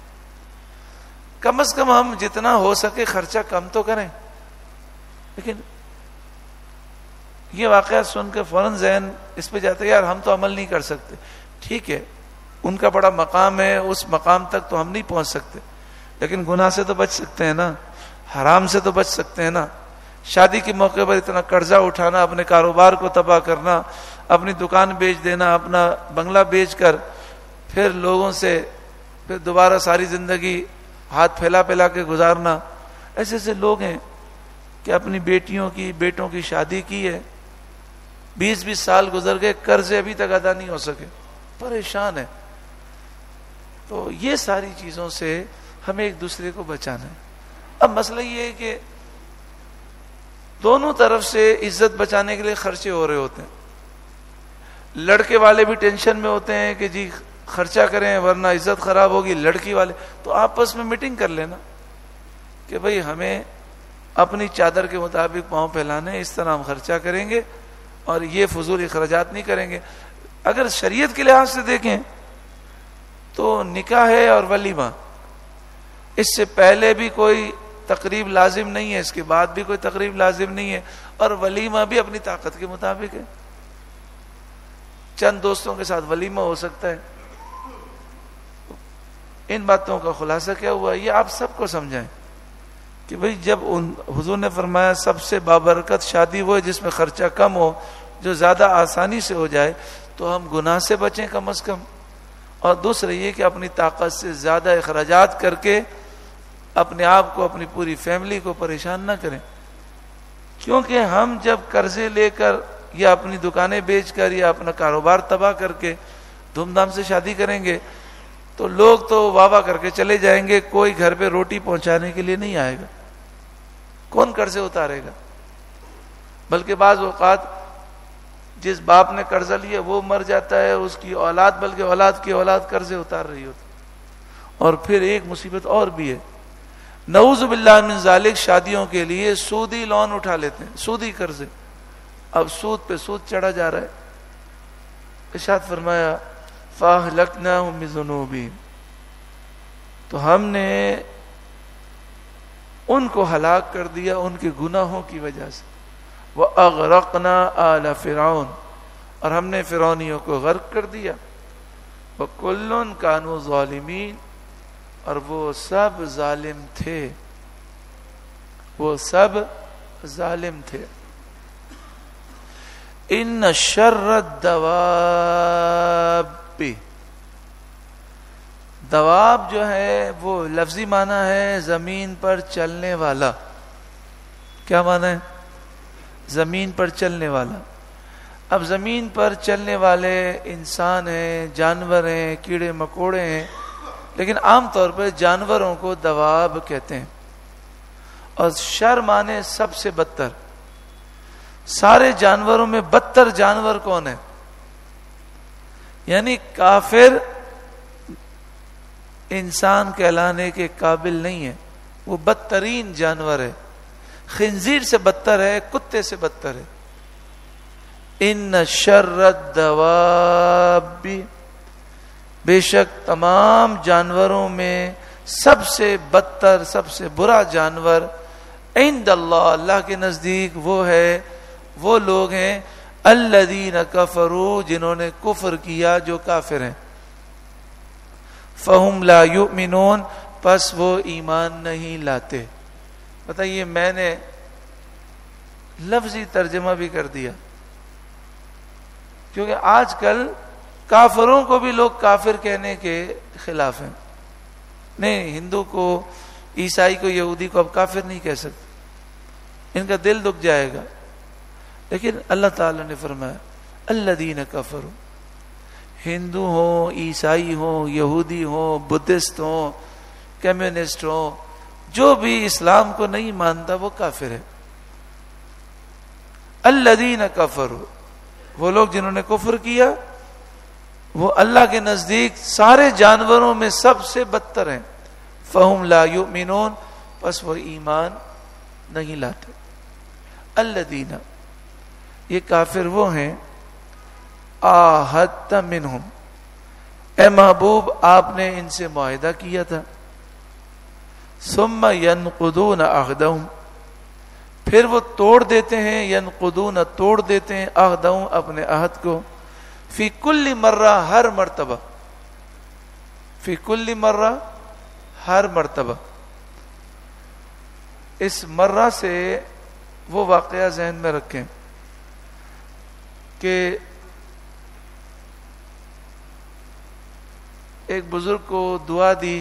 کم از کم ہم جتنا ہو سکے خرچہ کم تو کریں. لیکن یہ واقعہ سن کے فوراً ذہن اس پہ جاتا ہے یار ہم تو عمل نہیں کر سکتے. ٹھیک ہے، ان کا بڑا مقام ہے، اس مقام تک تو ہم نہیں پہنچ سکتے، لیکن گناہ سے تو بچ سکتے ہیں نا، حرام سے تو بچ سکتے ہیں نا. شادی کے موقع پر اتنا قرضہ اٹھانا، اپنے کاروبار کو تباہ کرنا، اپنی دکان بیچ دینا، اپنا بنگلہ بیچ کر پھر لوگوں سے پھر دوبارہ ساری زندگی ہاتھ پھیلا پھیلا کے گزارنا. ایسے ایسے لوگ ہیں کہ اپنی بیٹیوں کی بیٹوں کی شادی کی ہے، 20 سال گزر گئے، قرضے ابھی تک ادا نہیں ہو سکے، پریشان ہے. تو یہ ساری چیزوں سے ہمیں ایک دوسرے کو بچانا ہے. اب مسئلہ یہ ہے کہ دونوں طرف سے عزت بچانے کے لیے خرچے ہو رہے ہوتے ہیں. لڑکے والے بھی ٹینشن میں ہوتے ہیں کہ جی خرچہ کریں ورنہ عزت خراب ہوگی. لڑکی والے تو آپس میں میٹنگ کر لینا کہ بھئی ہمیں اپنی چادر کے مطابق پاؤں پھیلانے، اس طرح ہم خرچہ کریں گے اور یہ فضول اخراجات نہیں کریں گے. اگر شریعت کے لحاظ سے دیکھیں تو نکاح ہے اور ولیمہ، اس سے پہلے بھی کوئی تقریب لازم نہیں ہے، اس کے بعد بھی کوئی تقریب لازم نہیں ہے، اور ولیمہ بھی اپنی طاقت کے مطابق ہے. چند دوستوں کے ساتھ ولیمہ ہو سکتا ہے. ان باتوں کا خلاصہ کیا ہوا، یہ آپ سب کو سمجھائیں کہ بھئی جب حضور نے فرمایا سب سے بابرکت شادی وہ ہے جس میں خرچہ کم ہو، جو زیادہ آسانی سے ہو جائے، تو ہم گناہ سے بچیں کم از کم، اور دوسرا یہ کہ اپنی طاقت سے زیادہ اخراجات کر کے اپنے آپ کو اپنی پوری فیملی کو پریشان نہ کریں. کیونکہ ہم جب قرضے لے کر یا اپنی دکانیں بیچ کر یا اپنا کاروبار تباہ کر کے دھوم دھام سے شادی کریں گے تو لوگ تو واہ واہ کر کے چلے جائیں گے, کوئی گھر پہ روٹی پہنچانے کے لیے نہیں آئے گا. کون قرضے اتارے گا؟ بلکہ بعض اوقات جس باپ نے قرضہ لیا وہ مر جاتا ہے, اس کی اولاد بلکہ اولاد کی اولاد قرضے اتار رہی ہوتی. اور پھر ایک مصیبت اور بھی ہے, نعوذ باللہ من ذالک, شادیوں کے لیے سودی لون اٹھا لیتے ہیں, سودی قرضے. اب سود پہ سود چڑھا جا رہا ہے. ارشاد فرمایا فَأَهْلَكْنَاهُمْ بِذُنُوبِهِمْ, تو ہم نے ان کو ہلاک کر دیا ان کے گناہوں کی وجہ سے. وَأَغْرَقْنَا آلَ فِرْعَوْنَ, اور ہم نے فرعونیوں کو غرق کر دیا. وَكُلٌّ كَانُوا ظَالِمِينَ, اور وہ سب ظالم تھے, وہ سب ظالم تھے. ان شر الدواب, دواب جو ہے وہ لفظی معنی ہے زمین پر چلنے والا. کیا معنی ہے؟ زمین پر چلنے والا. اب زمین پر چلنے والے انسان ہیں, جانور ہیں, کیڑے مکوڑے ہیں, لیکن عام طور پر جانوروں کو دواب کہتے ہیں. اور شر معنی سب سے بدتر. سارے جانوروں میں بدتر جانور کون ہے؟ یعنی کافر انسان کہلانے کے قابل نہیں ہے, وہ بدترین جانور ہے. خنزیر سے بدتر ہے, کتے سے بدتر ہے. ان شر الدواب, بے شک تمام جانوروں میں سب سے بدتر, سب سے برا جانور عند اللہ, اللہ کے نزدیک وہ ہے, وہ لوگ ہیں الذین کفروا, جنہوں نے کفر کیا, جو کافر ہیں. فہم لا یؤمنون, پس وہ ایمان نہیں لاتے. بتائیے, میں نے لفظی ترجمہ بھی کر دیا کیونکہ آج کل کافروں کو بھی لوگ کافر کہنے کے خلاف ہیں. نہیں, ہندو کو, عیسائی کو, یہودی کو اب کافر نہیں کہہ سکتے, ان کا دل دکھ جائے گا. لیکن اللہ تعالی نے فرمایا الذین کفروا, ہندو ہوں, عیسائی ہوں, یہودی ہوں, بدھسٹ ہوں, کمیونسٹ ہوں, جو بھی اسلام کو نہیں مانتا وہ کافر ہے. الذین کفروا, وہ لوگ جنہوں نے کفر کیا وہ اللہ کے نزدیک سارے جانوروں میں سب سے بدتر ہیں. فہم لا یؤمنون, پس وہ ایمان نہیں لاتے. الذین, یہ کافر وہ ہیں آہدت منہم, اے محبوب آپ نے ان سے معاہدہ کیا تھا. ثم ینقضون عہدہم, پھر وہ توڑ دیتے ہیں, ینقضون توڑ دیتے ہیں, عہدہم اپنے عہد کو. فی کل مرہ, ہر مرتبہ, فی کل مرہ, ہر مرتبہ. اس مرہ سے وہ واقعہ ذہن میں رکھیں کہ ایک بزرگ کو دعا دی,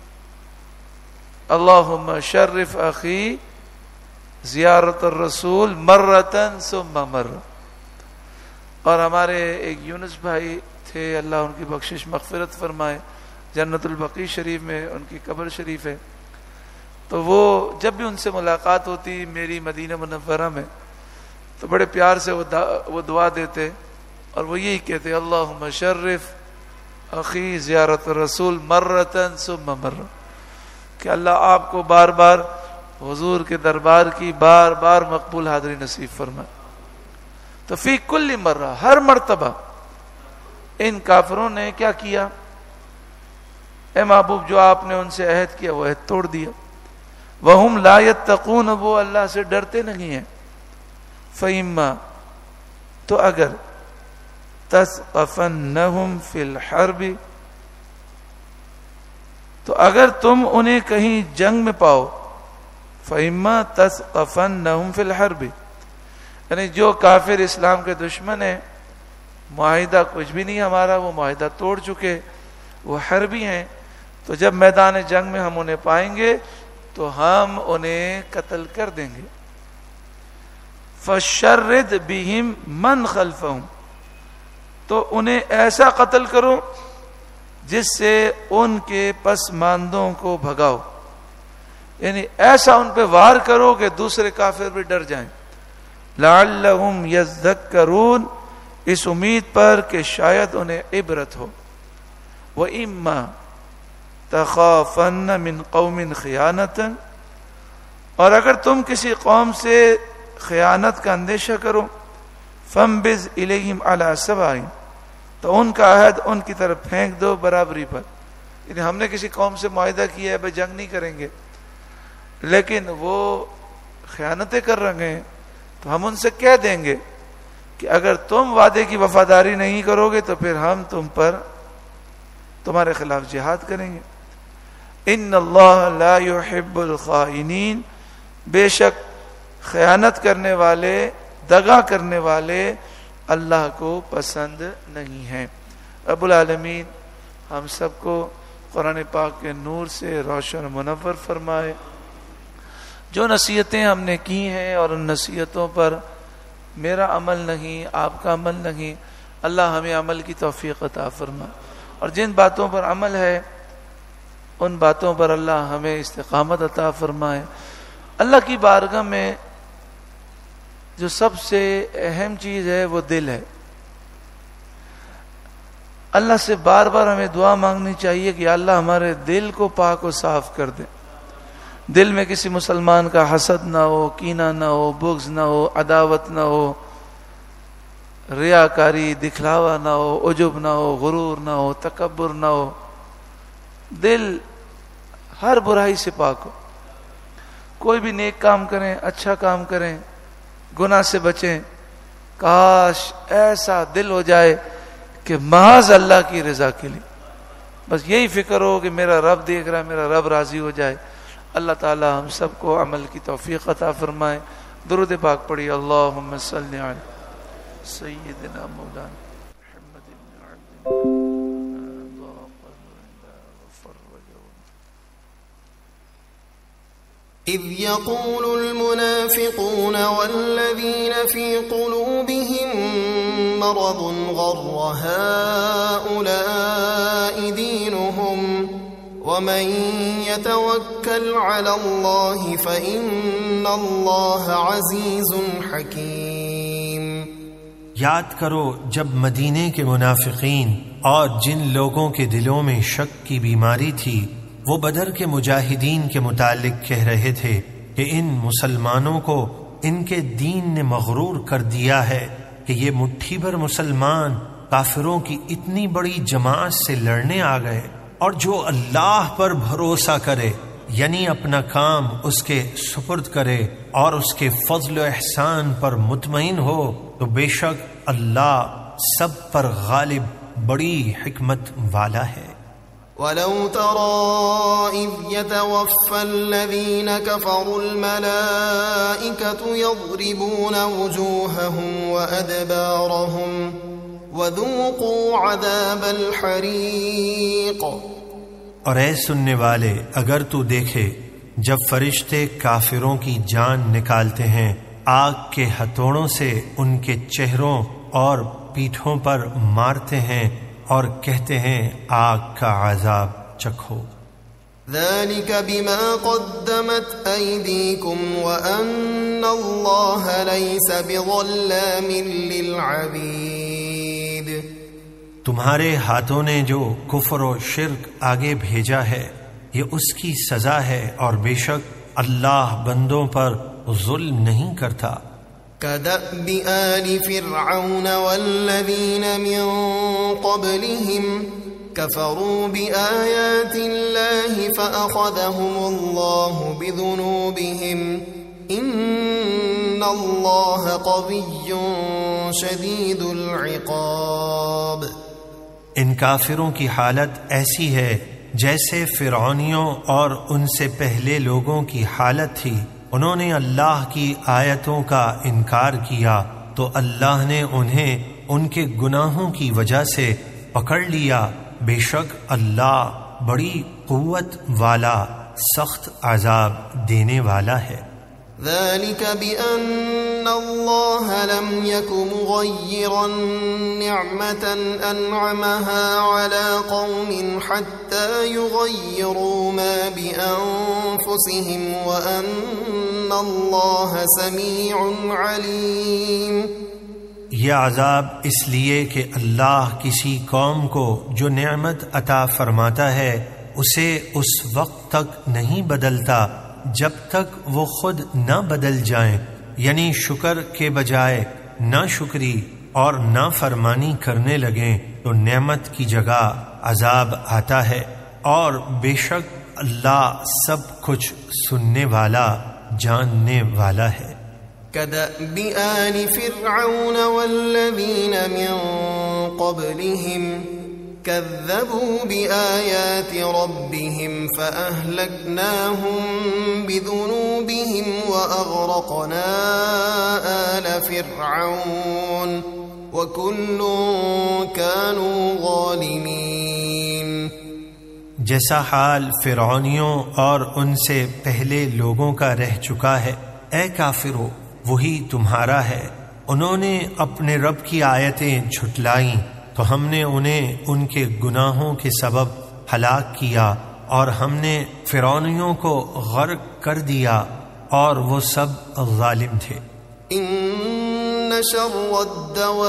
اللہم شرف اخی زیارت الرسول مرتن ثم مرہ. اور ہمارے ایک یونس بھائی تھے, اللہ ان کی بخشش مغفرت فرمائے, جنت البقیع شریف میں ان کی قبر شریف ہے. تو وہ جب بھی ان سے ملاقات ہوتی میری مدینہ منورہ میں, تو بڑے پیار سے وہ دعا دیتے اور وہ یہی کہتے اللہم شرف اخی زیارت الرسول مرتن ثم مرہ, کہ اللہ آپ کو بار بار حضور کے دربار کی بار بار مقبول حاضری نصیب فرمائے. تو فی کل مرہ, ہر مرتبہ ان کافروں نے کیا کیا؟ اے محبوب جو آپ نے ان سے عہد کیا وہ عہد توڑ دیا. وہم لا یتقون, وہ اللہ سے ڈرتے نہیں ہیں. فإما, تو اگر تثقفنہم فی الحرب, تو اگر تم انہیں کہیں جنگ میں پاؤ, فإما تثقفنہم فی الحرب, یعنی جو کافر اسلام کے دشمن ہیں, معاہدہ کچھ بھی نہیں ہمارا, وہ معاہدہ توڑ چکے, وہ حربی ہیں، تو جب میدان جنگ میں ہم انہیں پائیں گے تو ہم انہیں قتل کر دیں گے. فشرد بہم من خلفہم، تو انہیں ایسا قتل کرو جس سے ان کے پسماندوں کو بھگاؤ، یعنی ایسا ان پہ وار کرو کہ دوسرے کافر بھی ڈر جائیں. لعلہم یذکرون، اس امید پر کہ شاید انہیں عبرت ہو. وَإِمَّا تَخَافَنَّ مِنْ قَوْمٍ خِيَانَةً، اور اگر تم کسی قوم سے خیانت کا اندیشہ کرو، فَانبِذْ إِلَيْهِمْ عَلَى سَوَاءٍ، تو ان کا عہد ان کی طرف پھینک دو برابری پر. یعنی ہم نے کسی قوم سے معاہدہ کیا ہے بھائی جنگ نہیں کریں گے، لیکن وہ خیانتیں کر رہے ہیں، تو ہم ان سے کہہ دیں گے کہ اگر تم وعدے کی وفاداری نہیں کرو گے تو پھر ہم تم پر تمہارے خلاف جہاد کریں گے. ان اللہ لا يحب الخائنین، بے شک خیانت کرنے والے، دغا کرنے والے اللہ کو پسند نہیں ہیں. رب العالمین ہم سب کو قرآن پاک کے نور سے روشن منور فرمائے. جو نصیحتیں ہم نے کی ہیں اور ان نصیحتوں پر میرا عمل نہیں، آپ کا عمل نہیں، اللہ ہمیں عمل کی توفیق عطا فرمائے. اور جن باتوں پر عمل ہے ان باتوں پر اللہ ہمیں استقامت عطا فرمائے. اللہ کی بارگاہ میں جو سب سے اہم چیز ہے وہ دل ہے. اللہ سے بار بار ہمیں دعا مانگنی چاہیے کہ اللہ ہمارے دل کو پاک و صاف کر دے. دل میں کسی مسلمان کا حسد نہ ہو، کینہ نہ ہو، بغض نہ ہو، عداوت نہ ہو، ریاکاری، دکھلاوا نہ ہو، عجب نہ ہو، غرور نہ ہو، تکبر نہ ہو. دل ہر برائی سے پاک ہو. کوئی بھی نیک کام کریں، اچھا کام کریں، گناہ سے بچیں. کاش ایسا دل ہو جائے کہ محض اللہ کی رضا کے لیے بس یہی فکر ہو کہ میرا رب دیکھ رہا ہے، میرا رب راضی ہو جائے. اللہ تعالی ہم سب کو عمل کی توفیق عطا فرمائے. درود پاک پڑھی. اللہم صلی علی سیدنا مولانا محمد بن عبد إذ يقول المنافقون والذين في قلوبهم مرض غر هؤلاء دينهم ومن يتوكل على الله فإن الله عزيز حكيم. یاد کرو جب مدینے کے منافقین اور جن لوگوں کے دلوں میں شک کی بیماری تھی وہ بدر کے مجاہدین کے متعلق کہہ رہے تھے کہ ان مسلمانوں کو ان کے دین نے مغرور کر دیا ہے کہ یہ مٹھی بھر مسلمان کافروں کی اتنی بڑی جماعت سے لڑنے آ گئے، اور جو اللہ پر بھروسہ کرے یعنی اپنا کام اس کے سپرد کرے اور اس کے فضل و احسان پر مطمئن ہو تو بے شک اللہ سب پر غالب بڑی حکمت والا ہے. وَلَوْ تَرَى إِذْ يَتَوَفَّى الَّذِينَ كَفَرُوا الْمَلَائِكَةُ يَضْرِبُونَ وُجُوهَهُمْ وَأَدْبَارَهُمْ وَذُوقُوا عَذَابَ الْحَرِيقِ. اور اے سننے والے اگر تو دیکھے جب فرشتے کافروں کی جان نکالتے ہیں آگ کے ہتھوڑوں سے ان کے چہروں اور پیٹھوں پر مارتے ہیں اور کہتے ہیں آگ کا عذاب چکھو. ذَلِكَ بِمَا قَدَّمَتْ أَيْدِيكُمْ وَأَنَّ اللَّهَ لَيْسَ بِظَلَّامٍ لِلْعَبِيدِ. تمہارے ہاتھوں نے جو کفر و شرک آگے بھیجا ہے یہ اس کی سزا ہے، اور بے شک اللہ بندوں پر ظلم نہیں کرتا. كَدَأْبِ آلِ فِرْعَوْنَ وَالَّذِينَ مِن قَبْلِهِمْ كَفَرُوا بِآيَاتِ اللَّهِ فَأَخَذَهُمُ اللَّهُ بِذُنُوبِهِمْ إِنَّ اللَّهَ قَوِيٌّ شَدِيدُ الْعِقَابِ. ان کافروں کی حالت ایسی ہے جیسے فرعونیوں اور ان سے پہلے لوگوں کی حالت تھی. انہوں نے اللہ کی آیتوں کا انکار کیا تو اللہ نے انہیں ان کے گناہوں کی وجہ سے پکڑ لیا بے شک اللہ بڑی قوت والا سخت عذاب دینے والا ہے۔ ذلك بأن الله لم يك مغيرا نعمة أنعمها على قوم حتى يغيروا ما بأنفسهم وأن الله سميع عليم۔ یہ عذاب اس لیے کہ اللہ کسی قوم کو جو نعمت عطا فرماتا ہے اسے اس وقت تک نہیں بدلتا جب تک وہ خود نہ بدل جائیں، یعنی شکر کے بجائے ناشکری اور نافرمانی کرنے لگیں تو نعمت کی جگہ عذاب آتا ہے، اور بے شک اللہ سب کچھ سننے والا جاننے والا ہے۔ كدأب آل فرعون والذين من قبلهم كذبوا بآيات ربهم فأهلكناهم بذنوبهم وأغرقنا آل فرعون وكل كانوا ظالمين۔ جیسا حال فرعونیوں اور ان سے پہلے لوگوں کا رہ چکا ہے، اے کافرو وہی تمہارا ہے۔ انہوں نے اپنے رب کی آیتیں جھٹلائیں تو ہم نے انہیں ان کے گناہوں کے سبب ہلاک کیا، اور ہم نے فرعونیوں کو غرق کر دیا اور وہ سب ظالم تھے۔ ان شر الدواب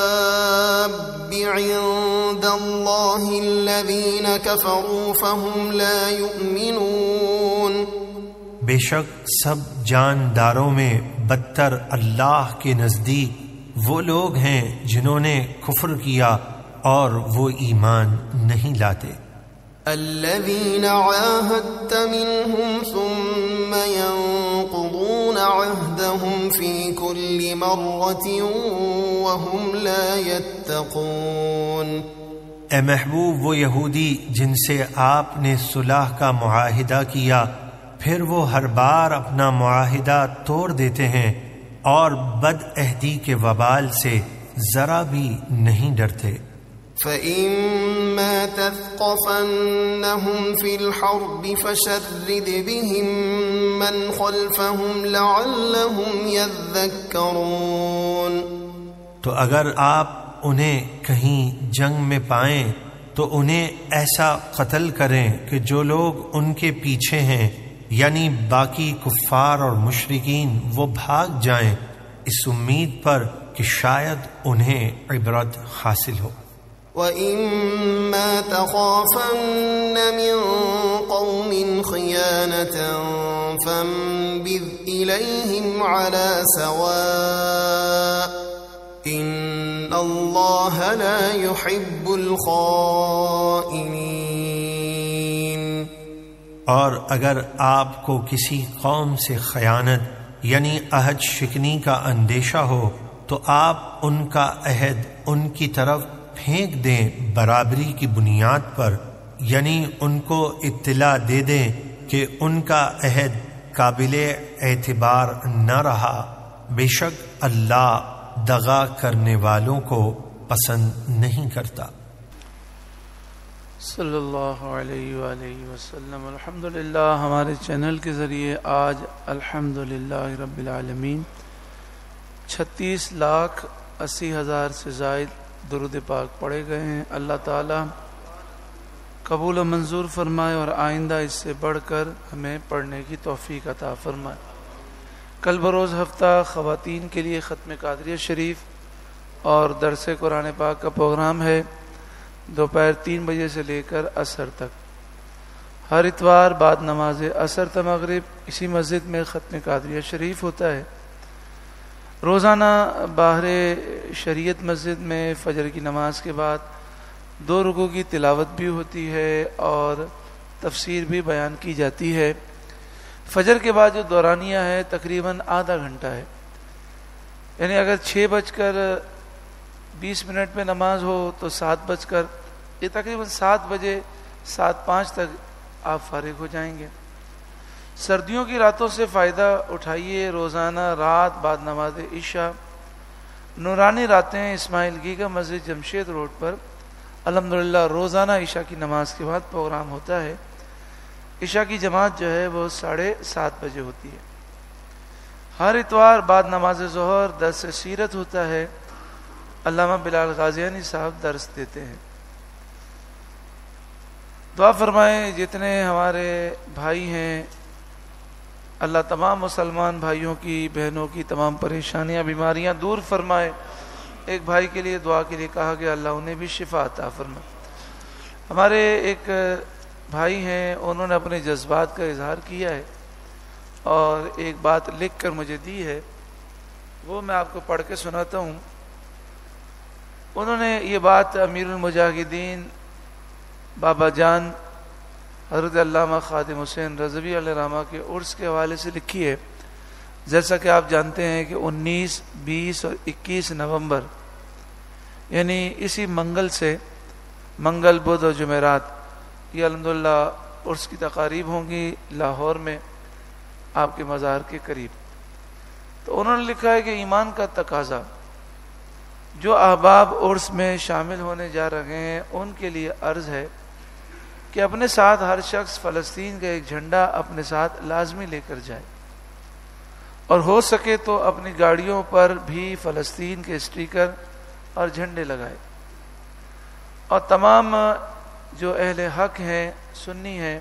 عند الله الذين كفروا فهم لا يؤمنون۔ بے شک سب جانداروں میں بدتر اللہ کے نزدیک وہ لوگ ہیں جنہوں نے کفر کیا اور وہ ایمان نہیں لاتے۔ الذين عاهدت منهم ثم ينقضون عهدهم في كل مرة وهم لا يتقون۔ اے محبوب وہ یہودی جن سے آپ نے صلح کا معاہدہ کیا پھر وہ ہر بار اپنا معاہدہ توڑ دیتے ہیں اور بد عہدی کے وبال سے ذرا بھی نہیں ڈرتے۔ فَإِمَّا تَثْقَفَنَّهُمْ فِي الْحَرْبِ فَشَرِّدْ بِهِمْ مَنْ خَلْفَهُمْ لَعَلَّهُمْ يَذَّكَّرُونَ۔ تو اگر آپ انہیں کہیں جنگ میں پائیں تو انہیں ایسا قتل کریں کہ جو لوگ ان کے پیچھے ہیں یعنی باقی کفار اور مشرکین وہ بھاگ جائیں، اس امید پر کہ شاید انہیں عبرت حاصل ہو۔ وَإِمَّا تَخَافَنَّ مِن قَوْمٍ خِيَانَةً فَانبِذْ إِلَيْهِمْ عَلَى سَوَاءٍ إِنَّ اللَّهَ لَا يُحِبُّ الْخَائِنِينَ۔ اور اگر آپ کو کسی قوم سے خیانت یعنی عہد شکنی کا اندیشہ ہو تو آپ ان کا عہد ان کی طرف پھینک دیں برابری کی بنیاد پر، یعنی ان کو اطلاع دے دیں کہ ان کا عہد قابل اعتبار نہ رہا، بے شک اللہ دغا کرنے والوں کو پسند نہیں کرتا۔ صلی اللہ علیہ وآلہ وسلم۔ الحمدللہ ہمارے چینل کے ذریعے آج الحمدللہ رب العالمین 36,80,000 سے زائد درود پاک پڑھے گئے ہیں۔ اللہ تعالی قبول و منظور فرمائے اور آئندہ اس سے بڑھ کر ہمیں پڑھنے کی توفیق عطا فرمائے۔ کل بروز ہفتہ خواتین کے لیے ختم قادریہ شریف اور درس قرآن پاک کا پروگرام ہے، دوپہر 3 بجے سے لے کر عصر تک۔ ہر اتوار بعد نماز عصر تا مغرب اسی مسجد میں ختم قادریہ شریف ہوتا ہے۔ روزانہ باہر شریعت مسجد میں فجر کی نماز کے بعد 2 رکوع کی تلاوت بھی ہوتی ہے اور تفسیر بھی بیان کی جاتی ہے۔ فجر کے بعد جو دورانیہ ہے تقریباً آدھا گھنٹہ ہے، یعنی اگر 6:20 پہ نماز ہو تو 7 یہ تقریباً 7 بجے 7:05 تک آپ فارغ ہو جائیں گے۔ سردیوں کی راتوں سے فائدہ اٹھائیے۔ روزانہ رات بعد نماز عشاء نورانی راتیں اسماعیل گیگا مسجد جمشید روڈ پر الحمدللہ روزانہ عشاء کی نماز کے بعد پروگرام ہوتا ہے. عشاء کی جماعت جو ہے وہ 7:30 بجے ہوتی ہے. ہر اتوار بعد نماز ظہر درس سیرت ہوتا ہے. علامہ بلال غازیانی صاحب درس دیتے ہیں. دعا فرمائیں جتنے ہمارے بھائی ہیں، اللہ تمام مسلمان بھائیوں کی بہنوں کی تمام پریشانیاں بیماریاں دور فرمائے. ایک بھائی کے لیے دعا کے لیے کہا گیا، اللہ انہیں بھی شفا عطا فرمائے. ہمارے ایک بھائی ہیں، انہوں نے اپنے جذبات کا اظہار کیا ہے اور ایک بات لکھ کر مجھے دی ہے، وہ میں آپ کو پڑھ کے سناتا ہوں. انہوں نے یہ بات امیر المجاہدین بابا جان حضرت علامہ خادم حسین رضوی علیہ رحمہ کے عرس کے حوالے سے لکھی ہے. جیسا کہ آپ جانتے ہیں کہ 19، 20 اور 21 نومبر یعنی اسی منگل سے، منگل، بدھ اور جمعرات، یہ الحمدللہ عرس کی تقاریب ہوں گی لاہور میں آپ کے مزار کے قریب. تو انہوں نے لکھا ہے کہ ایمان کا تقاضا، جو احباب عرس میں شامل ہونے جا رہے ہیں ان کے لیے عرض ہے کہ اپنے ساتھ ہر شخص فلسطین کا ایک جھنڈا اپنے ساتھ لازمی لے کر جائے، اور ہو سکے تو اپنی گاڑیوں پر بھی فلسطین کے اسٹیکر اور جھنڈے لگائے، اور تمام جو اہل حق ہیں، سنی ہیں،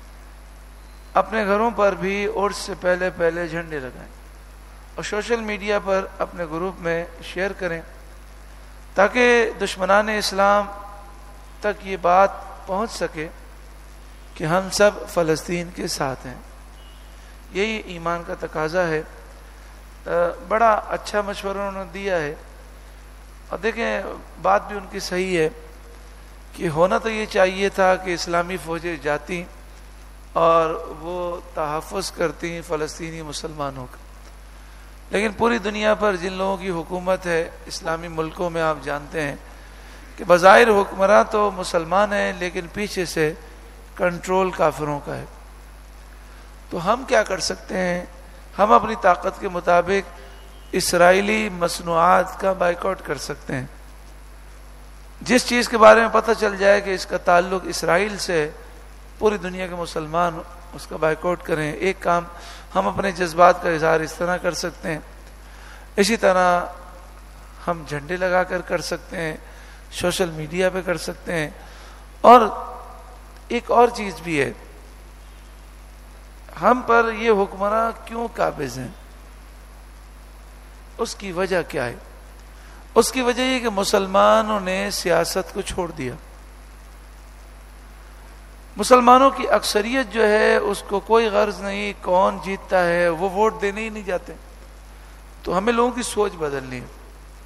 اپنے گھروں پر بھی عرس سے پہلے پہلے جھنڈے لگائیں اور سوشل میڈیا پر اپنے گروپ میں شیئر کریں تاکہ دشمنان اسلام تک یہ بات پہنچ سکے کہ ہم سب فلسطین کے ساتھ ہیں. یہی ایمان کا تقاضا ہے. بڑا اچھا مشورہ انہوں نے دیا ہے، اور دیکھیں بات بھی ان کی صحیح ہے کہ ہونا تو یہ چاہیے تھا کہ اسلامی فوجیں جاتی اور وہ تحفظ کرتی فلسطینی مسلمانوں کا، لیکن پوری دنیا پر جن لوگوں کی حکومت ہے اسلامی ملکوں میں، آپ جانتے ہیں کہ بظاہر حکمراں تو مسلمان ہیں لیکن پیچھے سے کنٹرول کافروں کا ہے. تو ہم کیا کر سکتے ہیں؟ ہم اپنی طاقت کے مطابق اسرائیلی مصنوعات کا بائیکاٹ کر سکتے ہیں. جس چیز کے بارے میں پتہ چل جائے کہ اس کا تعلق اسرائیل سے، پوری دنیا کے مسلمان اس کا بائیکاٹ کریں. ایک کام ہم اپنے جذبات کا اظہار اس طرح کر سکتے ہیں. اسی طرح ہم جھنڈے لگا کر سکتے ہیں، سوشل میڈیا پہ کر سکتے ہیں. اور ایک اور چیز بھی ہے، ہم پر یہ حکمراں کیوں قابض ہیں؟ اس کی وجہ کیا ہے؟ اس کی وجہ یہ کہ مسلمانوں نے سیاست کو چھوڑ دیا. مسلمانوں کی اکثریت جو ہے اس کو کوئی غرض نہیں کون جیتتا ہے، وہ ووٹ دینے ہی نہیں جاتے. تو ہمیں لوگوں کی سوچ بدلنی ہے.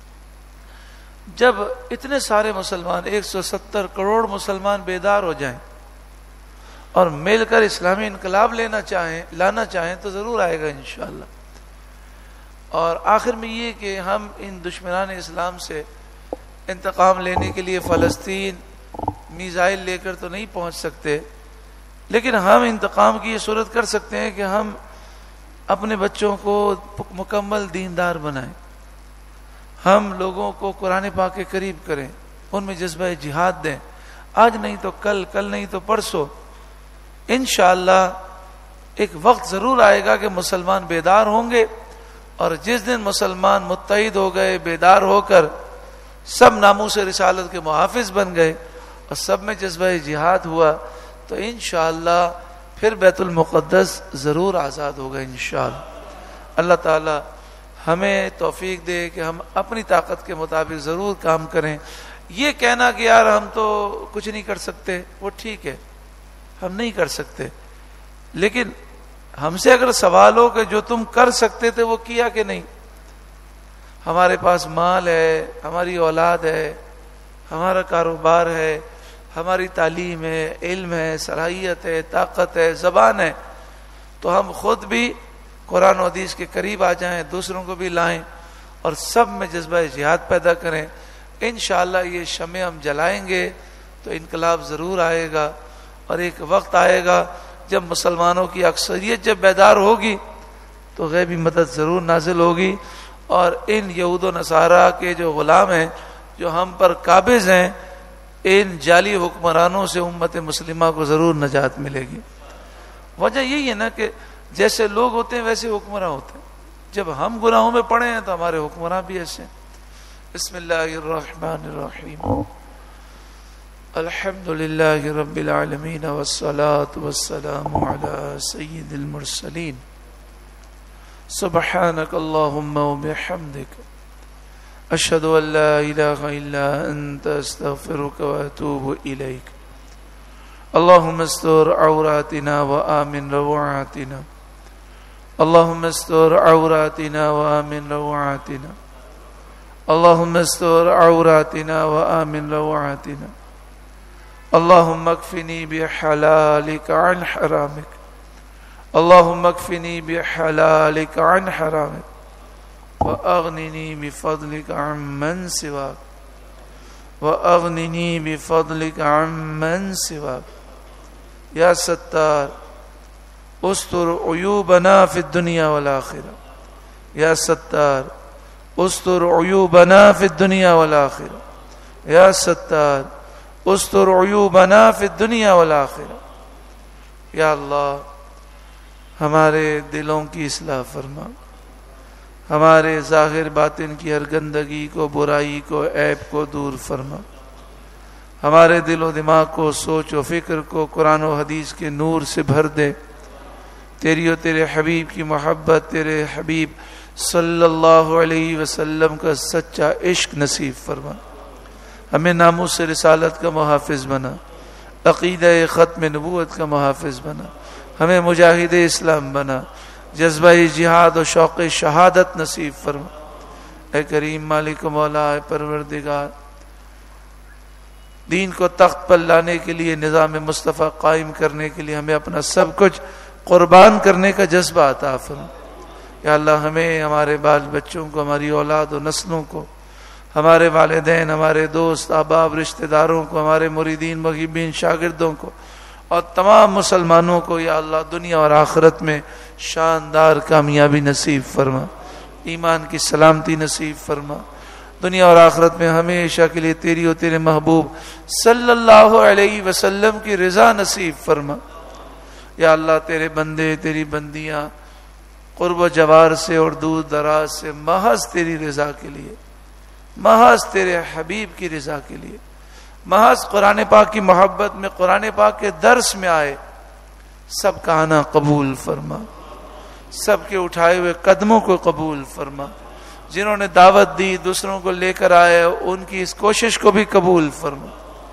جب اتنے سارے مسلمان، 170 کروڑ مسلمان بیدار ہو جائیں اور مل کر اسلامی انقلاب لانا چاہیں تو ضرور آئے گا انشاءاللہ. اور آخر میں یہ کہ ہم ان دشمنان اسلام سے انتقام لینے کے لیے فلسطین میزائل لے کر تو نہیں پہنچ سکتے، لیکن ہم انتقام کی یہ صورت کر سکتے ہیں کہ ہم اپنے بچوں کو مکمل دیندار بنائیں، ہم لوگوں کو قرآن پاک کے قریب کریں، ان میں جذبہ جہاد دیں. آج نہیں تو کل، کل نہیں تو پرسوں انشاءاللہ ایک وقت ضرور آئے گا کہ مسلمان بیدار ہوں گے، اور جس دن مسلمان متحد ہو گئے، بیدار ہو کر سب ناموس رسالت کے محافظ بن گئے اور سب میں جذبہ جہاد ہوا، تو انشاءاللہ پھر بیت المقدس ضرور آزاد ہوگا انشاءاللہ. اللہ تعالی ہمیں توفیق دے کہ ہم اپنی طاقت کے مطابق ضرور کام کریں. یہ کہنا کہ یار ہم تو کچھ نہیں کر سکتے، وہ ٹھیک ہے، ہم نہیں کر سکتے، لیکن ہم سے اگر سوال ہو کہ جو تم کر سکتے تھے وہ کیا کہ نہیں. ہمارے پاس مال ہے، ہماری اولاد ہے، ہمارا کاروبار ہے، ہماری تعلیم ہے، علم ہے، صلاحیت ہے، طاقت ہے، زبان ہے، تو ہم خود بھی قرآن و حدیث کے قریب آ جائیں، دوسروں کو بھی لائیں اور سب میں جذبہ جہاد پیدا کریں. انشاءاللہ یہ شمع ہم جلائیں گے تو انقلاب ضرور آئے گا، اور ایک وقت آئے گا جب مسلمانوں کی اکثریت جب بیدار ہوگی تو غیبی مدد ضرور نازل ہوگی، اور ان یہود و نصارہ کے جو غلام ہیں جو ہم پر قابض ہیں ان جعلی حکمرانوں سے امت مسلمہ کو ضرور نجات ملے گی۔ وجہ یہی ہے نا کہ جیسے لوگ ہوتے ہیں ویسے حکمراں ہوتے ہیں، جب ہم گناہوں میں پڑے ہیں تو ہمارے حکمراں بھی ایسے ہیں۔ بسم اللہ الرحمن الرحیم، الحمد للہ رب العالمین والصلاة والسلام علی سید المرسلین، سبحانک اللہم وبحمدک، اشہد ان لا الہ الا انت، استغفرک واتوب الیک۔ اللہم استر عوراتنا وآمن روعاتنا، اللہم استر عوراتنا وآمن روعاتنا، اللہم استر عوراتنا وآمن روعاتنا، اللہم اکفنی بحلالک عن حرامک، اللہم اکفنی بحلالک عن حرامک، وأغننی بفضلک عن من سواک، وأغننی بفضلک عن من سواک۔ یا ستار استر عیوبنا فی الدنیا والآخرہ، یا ستار استر عیوبنا فی الدنیا والآخرہ، یا ستار استر عیوبنا فی الدنیا والآخرہ۔ یا اللہ ہمارے دلوں کی اصلاح فرما، ہمارے ظاہر باطن کی ہر گندگی کو، برائی کو، عیب کو دور فرما، ہمارے دل و دماغ کو، سوچ و فکر کو قرآن و حدیث کے نور سے بھر دے، تیری و تیرے حبیب کی محبت، تیرے حبیب صلی اللہ علیہ وسلم کا سچا عشق نصیب فرما، ہمیں ناموس رسالت کا محافظ بنا، عقیدہ ختم نبوت کا محافظ بنا، ہمیں مجاہد اسلام بنا، جذبہ جہاد و شوق شہادت نصیب فرما۔ اے کریم مالک و مولا، اے پروردگار، دین کو تخت پر لانے کے لیے، نظام مصطفیٰ قائم کرنے کے لیے ہمیں اپنا سب کچھ قربان کرنے کا جذبہ عطا فرما۔ یا اللہ ہمیں، ہمارے بال بچوں کو، ہماری اولاد و نسلوں کو، ہمارے والدین، ہمارے دوست احباب، رشتہ داروں کو، ہمارے مریدین، محبین، شاگردوں کو اور تمام مسلمانوں کو یا اللہ دنیا اور آخرت میں شاندار کامیابی نصیب فرما، ایمان کی سلامتی نصیب فرما، دنیا اور آخرت میں ہمیشہ کے لیے تیری اور تیرے محبوب صلی اللہ علیہ وسلم کی رضا نصیب فرما۔ یا اللہ تیرے بندے، تیری بندیاں قرب و جوار سے اور دور دراز سے محض تیری رضا کے لیے، محض تیرے حبیب کی رضا کے لیے، محض قرآن پاک کی محبت میں، قرآن پاک کے درس میں آئے، سب کا آنا قبول فرما، سب کے اٹھائے ہوئے قدموں کو قبول فرما، جنہوں نے دعوت دی دوسروں کو لے کر آئے ان کی اس کوشش کو بھی قبول فرما۔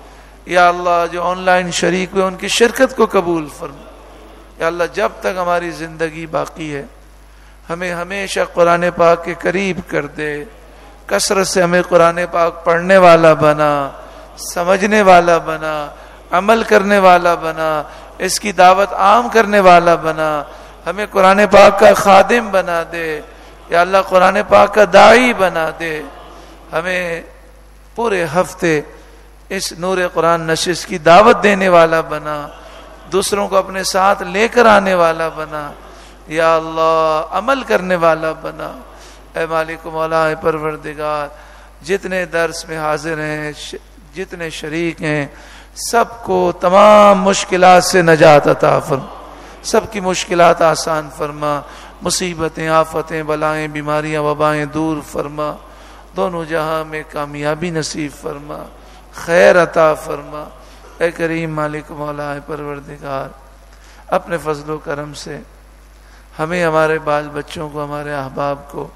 یا اللہ جو آن لائن شریک ہوئے ان کی شرکت کو قبول فرما۔ یا اللہ جب تک ہماری زندگی باقی ہے ہمیں ہمیشہ قرآن پاک کے قریب کر دے، کثرت سے ہمیں قرآن پاک پڑھنے والا بنا، سمجھنے والا بنا، عمل کرنے والا بنا، اس کی دعوت عام کرنے والا بنا، ہمیں قرآن پاک کا خادم بنا دے، یا اللہ قرآن پاک کا داعی بنا دے، ہمیں پورے ہفتے اس نور قرآن نشست کی دعوت دینے والا بنا، دوسروں کو اپنے ساتھ لے کر آنے والا بنا، یا اللہ عمل کرنے والا بنا۔ اے مالک و مولا، اے پروردگار، جتنے درس میں حاضر ہیں، جتنے شریک ہیں، سب کو تمام مشکلات سے نجات عطا فرما، سب کی مشکلات آسان فرما، مصیبتیں، آفتیں، بلائیں، بیماریاں، وبائیں دور فرما، دونوں جہاں میں کامیابی نصیب فرما، خیر عطا فرما۔ اے کریم مالک مولا، اے پروردگار، اپنے فضل و کرم سے ہمیں، ہمارے بال بچوں کو، ہمارے احباب کو،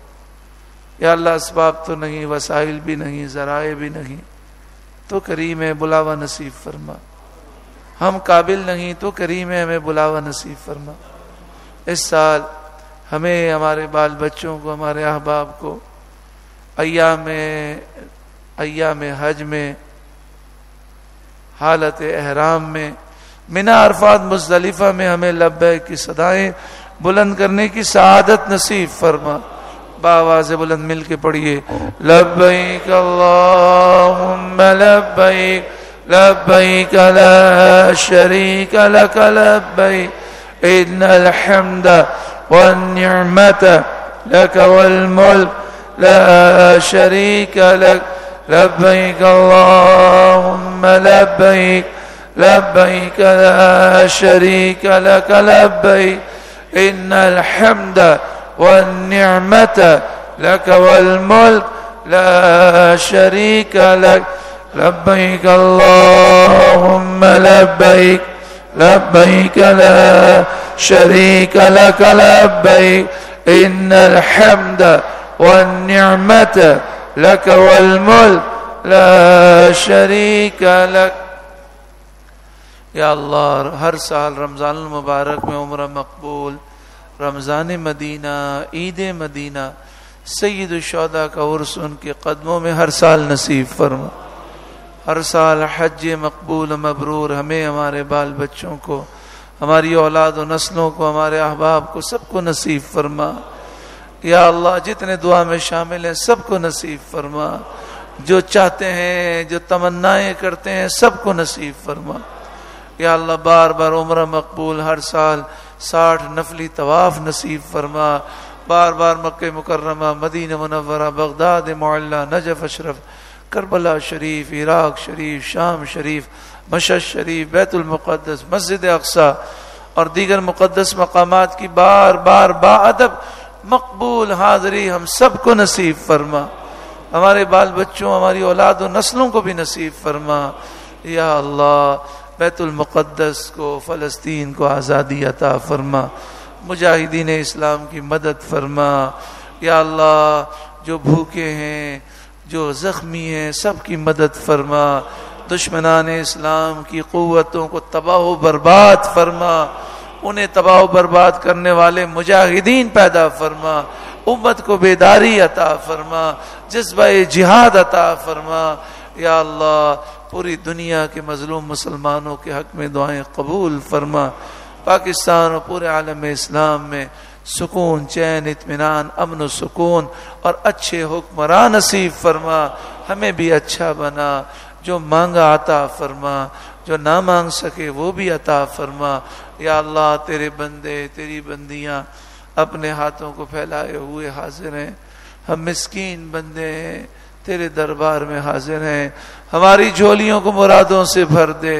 یا اللہ اسباب تو نہیں، وسائل بھی نہیں، ذرائع بھی نہیں، تو کریم ہے بلاوا نصیب فرما، ہم قابل نہیں تو کریم ہے ہمیں بلاوا نصیب فرما۔ اس سال ہمیں، ہمارے بال بچوں کو، ہمارے احباب کو ایام حج میں، حالت احرام میں، منی عرفات مزدلفہ میں ہمیں لبیک کی صدائیں بلند کرنے کی سعادت نصیب فرما۔ بآواز بلند مل کے پڑھیے، لبیک اللہم لبیک، لبیک لا شریک لک لبیک، ان الحمد والنعمت لک والملک لا شریک لک لبيك اللهم لبيك لبيك لا شريك لك لبيك إن الحمد والنعمة لك والملك لا شريك لك لبيك اللهم لبيك لبيك لا شريك لك لبيك إن الحمد والنعمة لك والملك لا شريك لك. یا اللہ ہر سال رمضان المبارک میں عمرہ مقبول، رمضان مدینہ، عید مدینہ، سید الشہداء کا عرس ان کے قدموں میں ہر سال نصیب فرما. ہر سال حج مقبول و مبرور ہمیں، ہمارے بال بچوں کو، ہماری اولاد و نسلوں کو، ہمارے احباب کو، سب کو نصیب فرما. یا اللہ جتنے دعا میں شامل ہیں سب کو نصیب فرما. جو چاہتے ہیں، جو تمنائیں کرتے ہیں، سب کو نصیب فرما. یا اللہ بار بار عمرہ مقبول، ہر سال 60 نفلی طواف نصیب فرما. بار بار مکہ مکرمہ، مدینہ منورہ، بغداد معلیٰ، نجف اشرف، کربلا شریف، عراق شریف، شام شریف، مشہد شریف، بیت المقدس، مسجد اقصی اور دیگر مقدس مقامات کی بار بار باادب مقبول حاضری ہم سب کو نصیب فرما. ہمارے بال بچوں، ہماری اولاد و نسلوں کو بھی نصیب فرما. یا اللہ بیت المقدس کو، فلسطین کو آزادی عطا فرما. مجاہدین اسلام کی مدد فرما. یا اللہ جو بھوکے ہیں، جو زخمی ہیں، سب کی مدد فرما. دشمنان اسلام کی قوتوں کو تباہ و برباد فرما. انہیں تباہ و برباد کرنے والے مجاہدین پیدا فرما. امت کو بیداری عطا فرما، جذبہ جہاد عطا فرما. یا اللہ پوری دنیا کے مظلوم مسلمانوں کے حق میں دعائیں قبول فرما. پاکستان اور پورے عالم اسلام میں سکون، چین، اطمینان، امن و سکون اور اچھے حکمران نصیب فرما. ہمیں بھی اچھا بنا. جو مانگا عطا فرما، جو نہ مانگ سکے وہ بھی عطا فرما. یا اللہ تیرے بندے، تیری بندیاں اپنے ہاتھوں کو پھیلائے ہوئے حاضر ہیں. ہم مسکین بندے ہیں، تیرے دربار میں حاضر ہیں. ہماری جھولیوں کو مرادوں سے بھر دے.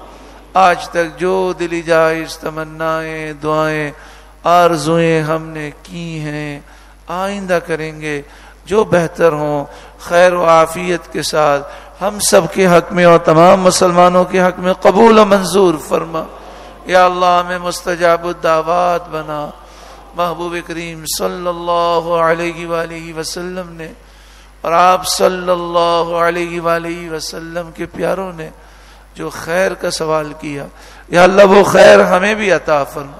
آج تک جو دلی جائز تمنائیں، دعائیں، آرزوئیں ہم نے کی ہیں، آئندہ کریں گے جو بہتر ہوں، خیر و عافیت کے ساتھ ہم سب کے حق میں اور تمام مسلمانوں کے حق میں قبول و منظور فرما. یا اللہ ہمیں مستجاب الدعوات بنا. محبوب کریم صلی اللہ علیہ وآلہ وسلم نے اور آپ صلی اللہ علیہ وآلہ وسلم کے پیاروں نے جو خیر کا سوال کیا، یا اللہ وہ خیر ہمیں بھی عطا فرما.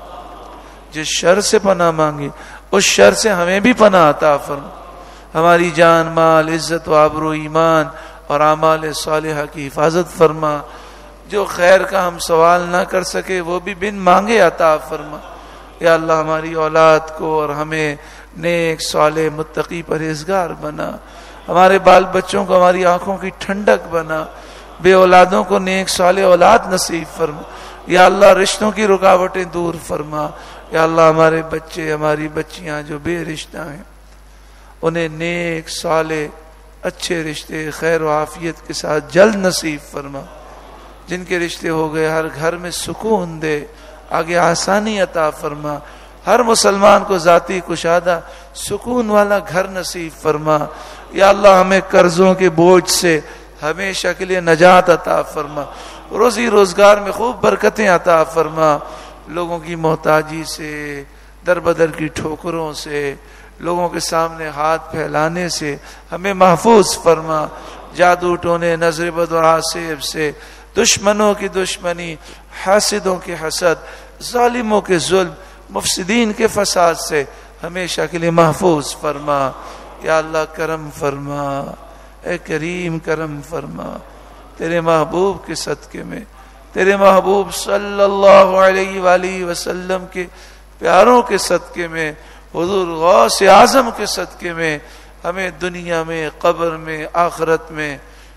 جس شر سے پناہ مانگی اس شر سے ہمیں بھی پناہ عطا فرما. ہماری جان، مال، عزت و آبرو، ایمان اور اعمال صالحہ کی حفاظت فرما. جو خیر کا ہم سوال نہ کر سکے وہ بھی بن مانگے عطا فرما. یا اللہ ہماری اولاد کو اور ہمیں نیک، صالح، متقی، پرہیزگار بنا. ہمارے بال بچوں کو ہماری آنکھوں کی ٹھنڈک بنا. بے اولادوں کو نیک صالح اولاد نصیب فرما. یا اللہ رشتوں کی رکاوٹیں دور فرما. یا اللہ ہمارے بچے، ہماری بچیاں جو بے رشتہ ہیں انہیں نیک صالح اچھے رشتے خیر و عافیت کے ساتھ جلد نصیب فرما. جن کے رشتے ہو گئے ہر گھر میں سکون دے، آگے آسانی عطا فرما. ہر مسلمان کو ذاتی کشادہ سکون والا گھر نصیب فرما. یا اللہ ہمیں قرضوں کے بوجھ سے ہمیشہ کے لیے نجات عطا فرما. روزی روزگار میں خوب برکتیں عطا فرما. لوگوں کی محتاجی سے، در بدر کی ٹھوکروں سے، لوگوں کے سامنے ہاتھ پھیلانے سے ہمیں محفوظ فرما. جادو ٹونے، نظر بد اور حاسب سے، دشمنوں کی دشمنی، حاسدوں کے حسد، ظالموں کے ظلم، مفسدین کے فساد سے ہمیشہ کے لیے محفوظ فرما. یا اللہ کرم فرما، اے کریم کرم فرما. تیرے محبوب کے صدقے میں، تیرے محبوب صلی اللہ علیہ وآلہ وسلم کے پیاروں کے صدقے میں، حضور غوث اعظم کے صدقے میں ہمیں دنیا میں، قبر میں، آخرت میں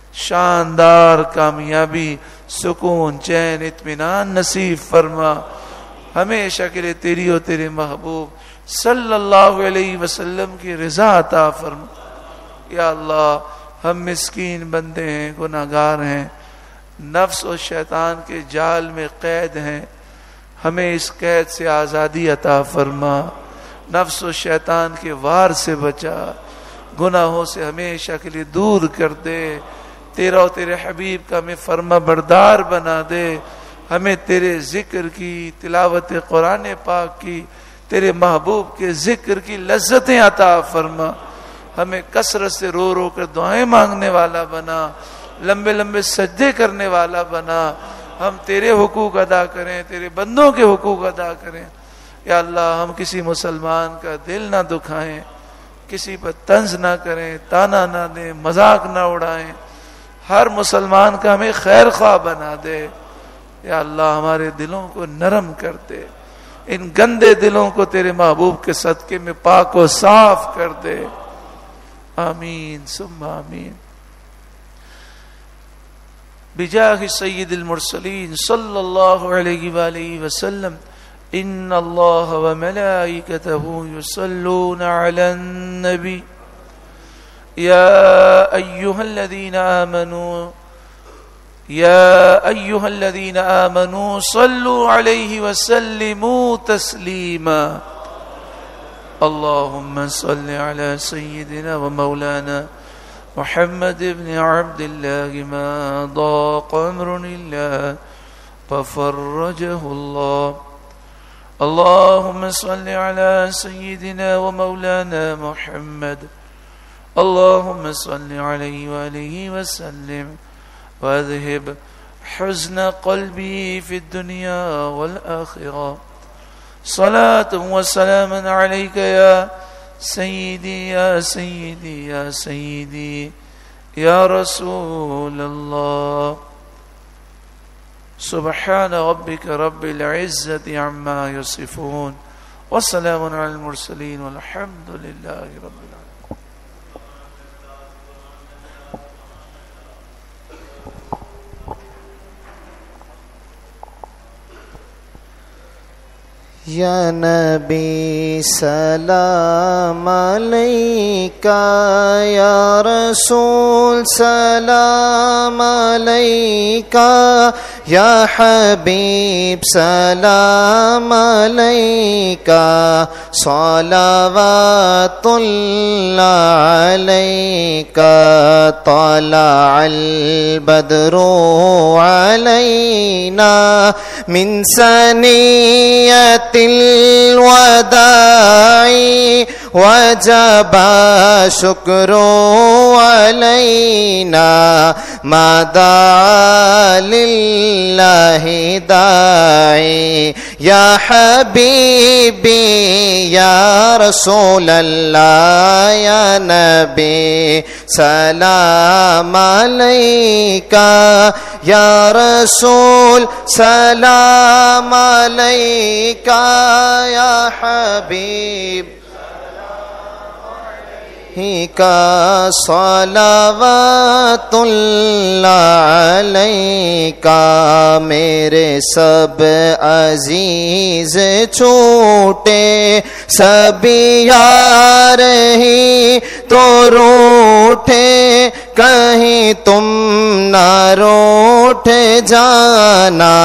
شاندار کامیابی، سکون، چین، اطمینان نصیب فرما. ہمیشہ کے لیے تیری اور تیرے محبوب صلی اللہ علیہ وسلم کی رضا عطا فرما. یا اللہ ہم مسکین بندے ہیں، گناہگار ہیں، نفس اور شیطان کے جال میں قید ہیں، ہمیں اس قید سے آزادی عطا فرما، نفس و شیطان کے وار سے بچا، گناہوں سے ہمیشہ کے لیے دور کر دے، تیرا و تیرے حبیب کا ہمیں فرما بردار بنا دے، ہمیں تیرے ذکر کی، تلاوت قرآن پاک کی، تیرے محبوب کے ذکر کی لذتیں عطا فرما، ہمیں کثرت سے رو رو کر دعائیں مانگنے والا بنا، لمبے لمبے سجدے کرنے والا بنا، ہم تیرے حقوق ادا کریں، تیرے بندوں کے حقوق ادا کریں۔ یا اللہ ہم کسی مسلمان کا دل نہ دکھائیں، کسی پر طنز نہ کریں، تانا نہ دیں، مذاق نہ اڑائیں، ہر مسلمان کا ہمیں خیر خواہ بنا دے۔ یا اللہ ہمارے دلوں کو نرم کر دے، ان گندے دلوں کو تیرے محبوب کے صدقے میں پاک و صاف کر دے، آمین ثم آمین۔ بجاہ سید المرسلین صلی اللہ علیہ وآلہ وسلم، ان اللہ وملائکتہ یصلون علی النبی یا ایہا الذین آمنوا صلوا علیہ وسلموا تسلیما۔ اللہم صل علی سیدنا ومولانا محمد بن عبد اللہ ما ضاق امر اللہ ففرجہ اللہ۔ اللہم صل علی سیدنا ومولانا محمد، اللہم صل علیہ وآلہ وسلم واذهب حزن قلبی فی الدنیا والآخرہ۔ صلاة وسلام علیک یا سیدی یا سیدی یا سیدی یا رسول اللہ۔ سبحان ربک رب العزت عما یصفون وسلام علی المرسلین والحمد للہ رب العالمین۔ یا نبی سلام علیکہ، یا رسول سلام علیکہ، یا حبیب سلام علیکہ، صلوات اللہ علیکہ، طلع البدر علینا من ثنیۃ الوداع وجب شکر علینا ما دعا للہ داعی۔ یا حبیبی یا رسول اللہ، یا نبی سلام علیکہ، یا رسول سلام علیکہ، یا حبیب کا صلوات اللہ علیکہ۔ میرے سب عزیز چھوٹے، سبھی یار ہی تو روٹھے، کہیں تم نہ روٹھ جانا،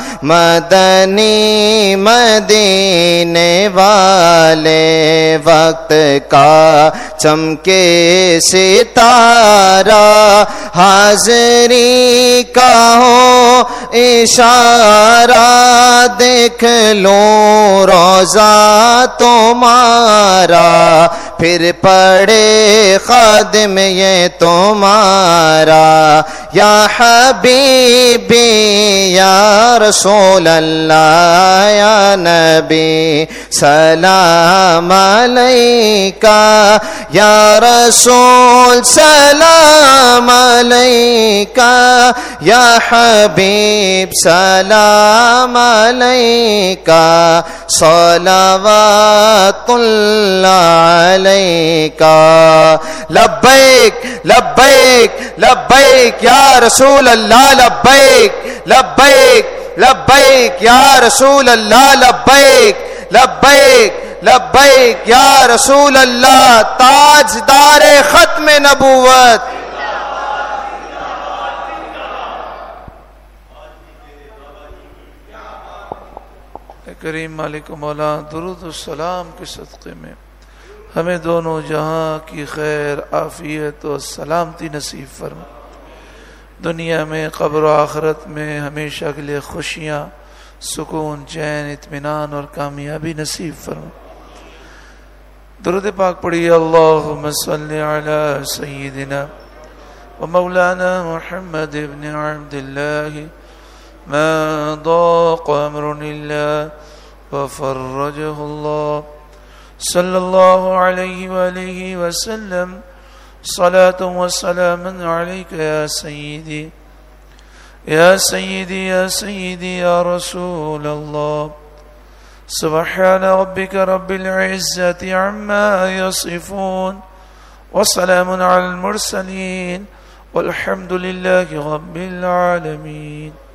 مدنی مدینے والے وقت کا چمکے ستارہ، حاضری کا ہو اشارہ، دیکھ لو روضہ تمہارا، پھر پڑے خادم یہ تمہارا۔ یا حبیبی یا رسول اللہ، یا نبی سلام علیکہ، یا رسول سلام علیکہ، یا حبیب سلام علیکہ، صلوات اللہ علیکہ۔ لبیک لبیک لبیک یا رسول اللہ، لبیک لبیک لبیک یا رسول اللہ، لبیک لبیک لبیک یا رسول اللہ۔ تاجدار ختم نبوت کریم مالک و مولا درود و سلام کے صدقے میں ہمیں دونوں جہاں کی خیر عافیت و سلامتی نصیب فرما، دنیا میں قبر و آخرت میں ہمیشہ کے لیے خوشیاں، سکون، چین، اطمینان اور کامیابی نصیب فرما۔ درود پاک پڑھیے اللہم صلی علی سیدنا و مولانا محمد ابن عبد اللہ ما ضاق امر اللہ وفرجہ اللہ صلی اللہ علیہ وآلہ وسلم صلاة و سلام علیک یا سیدی یا سیدی یا سیدی یا رسول اللہ۔ سبحان ربک رب العزت عما یصفون وسلام علی المرسلین والحمد للہ رب العالمین۔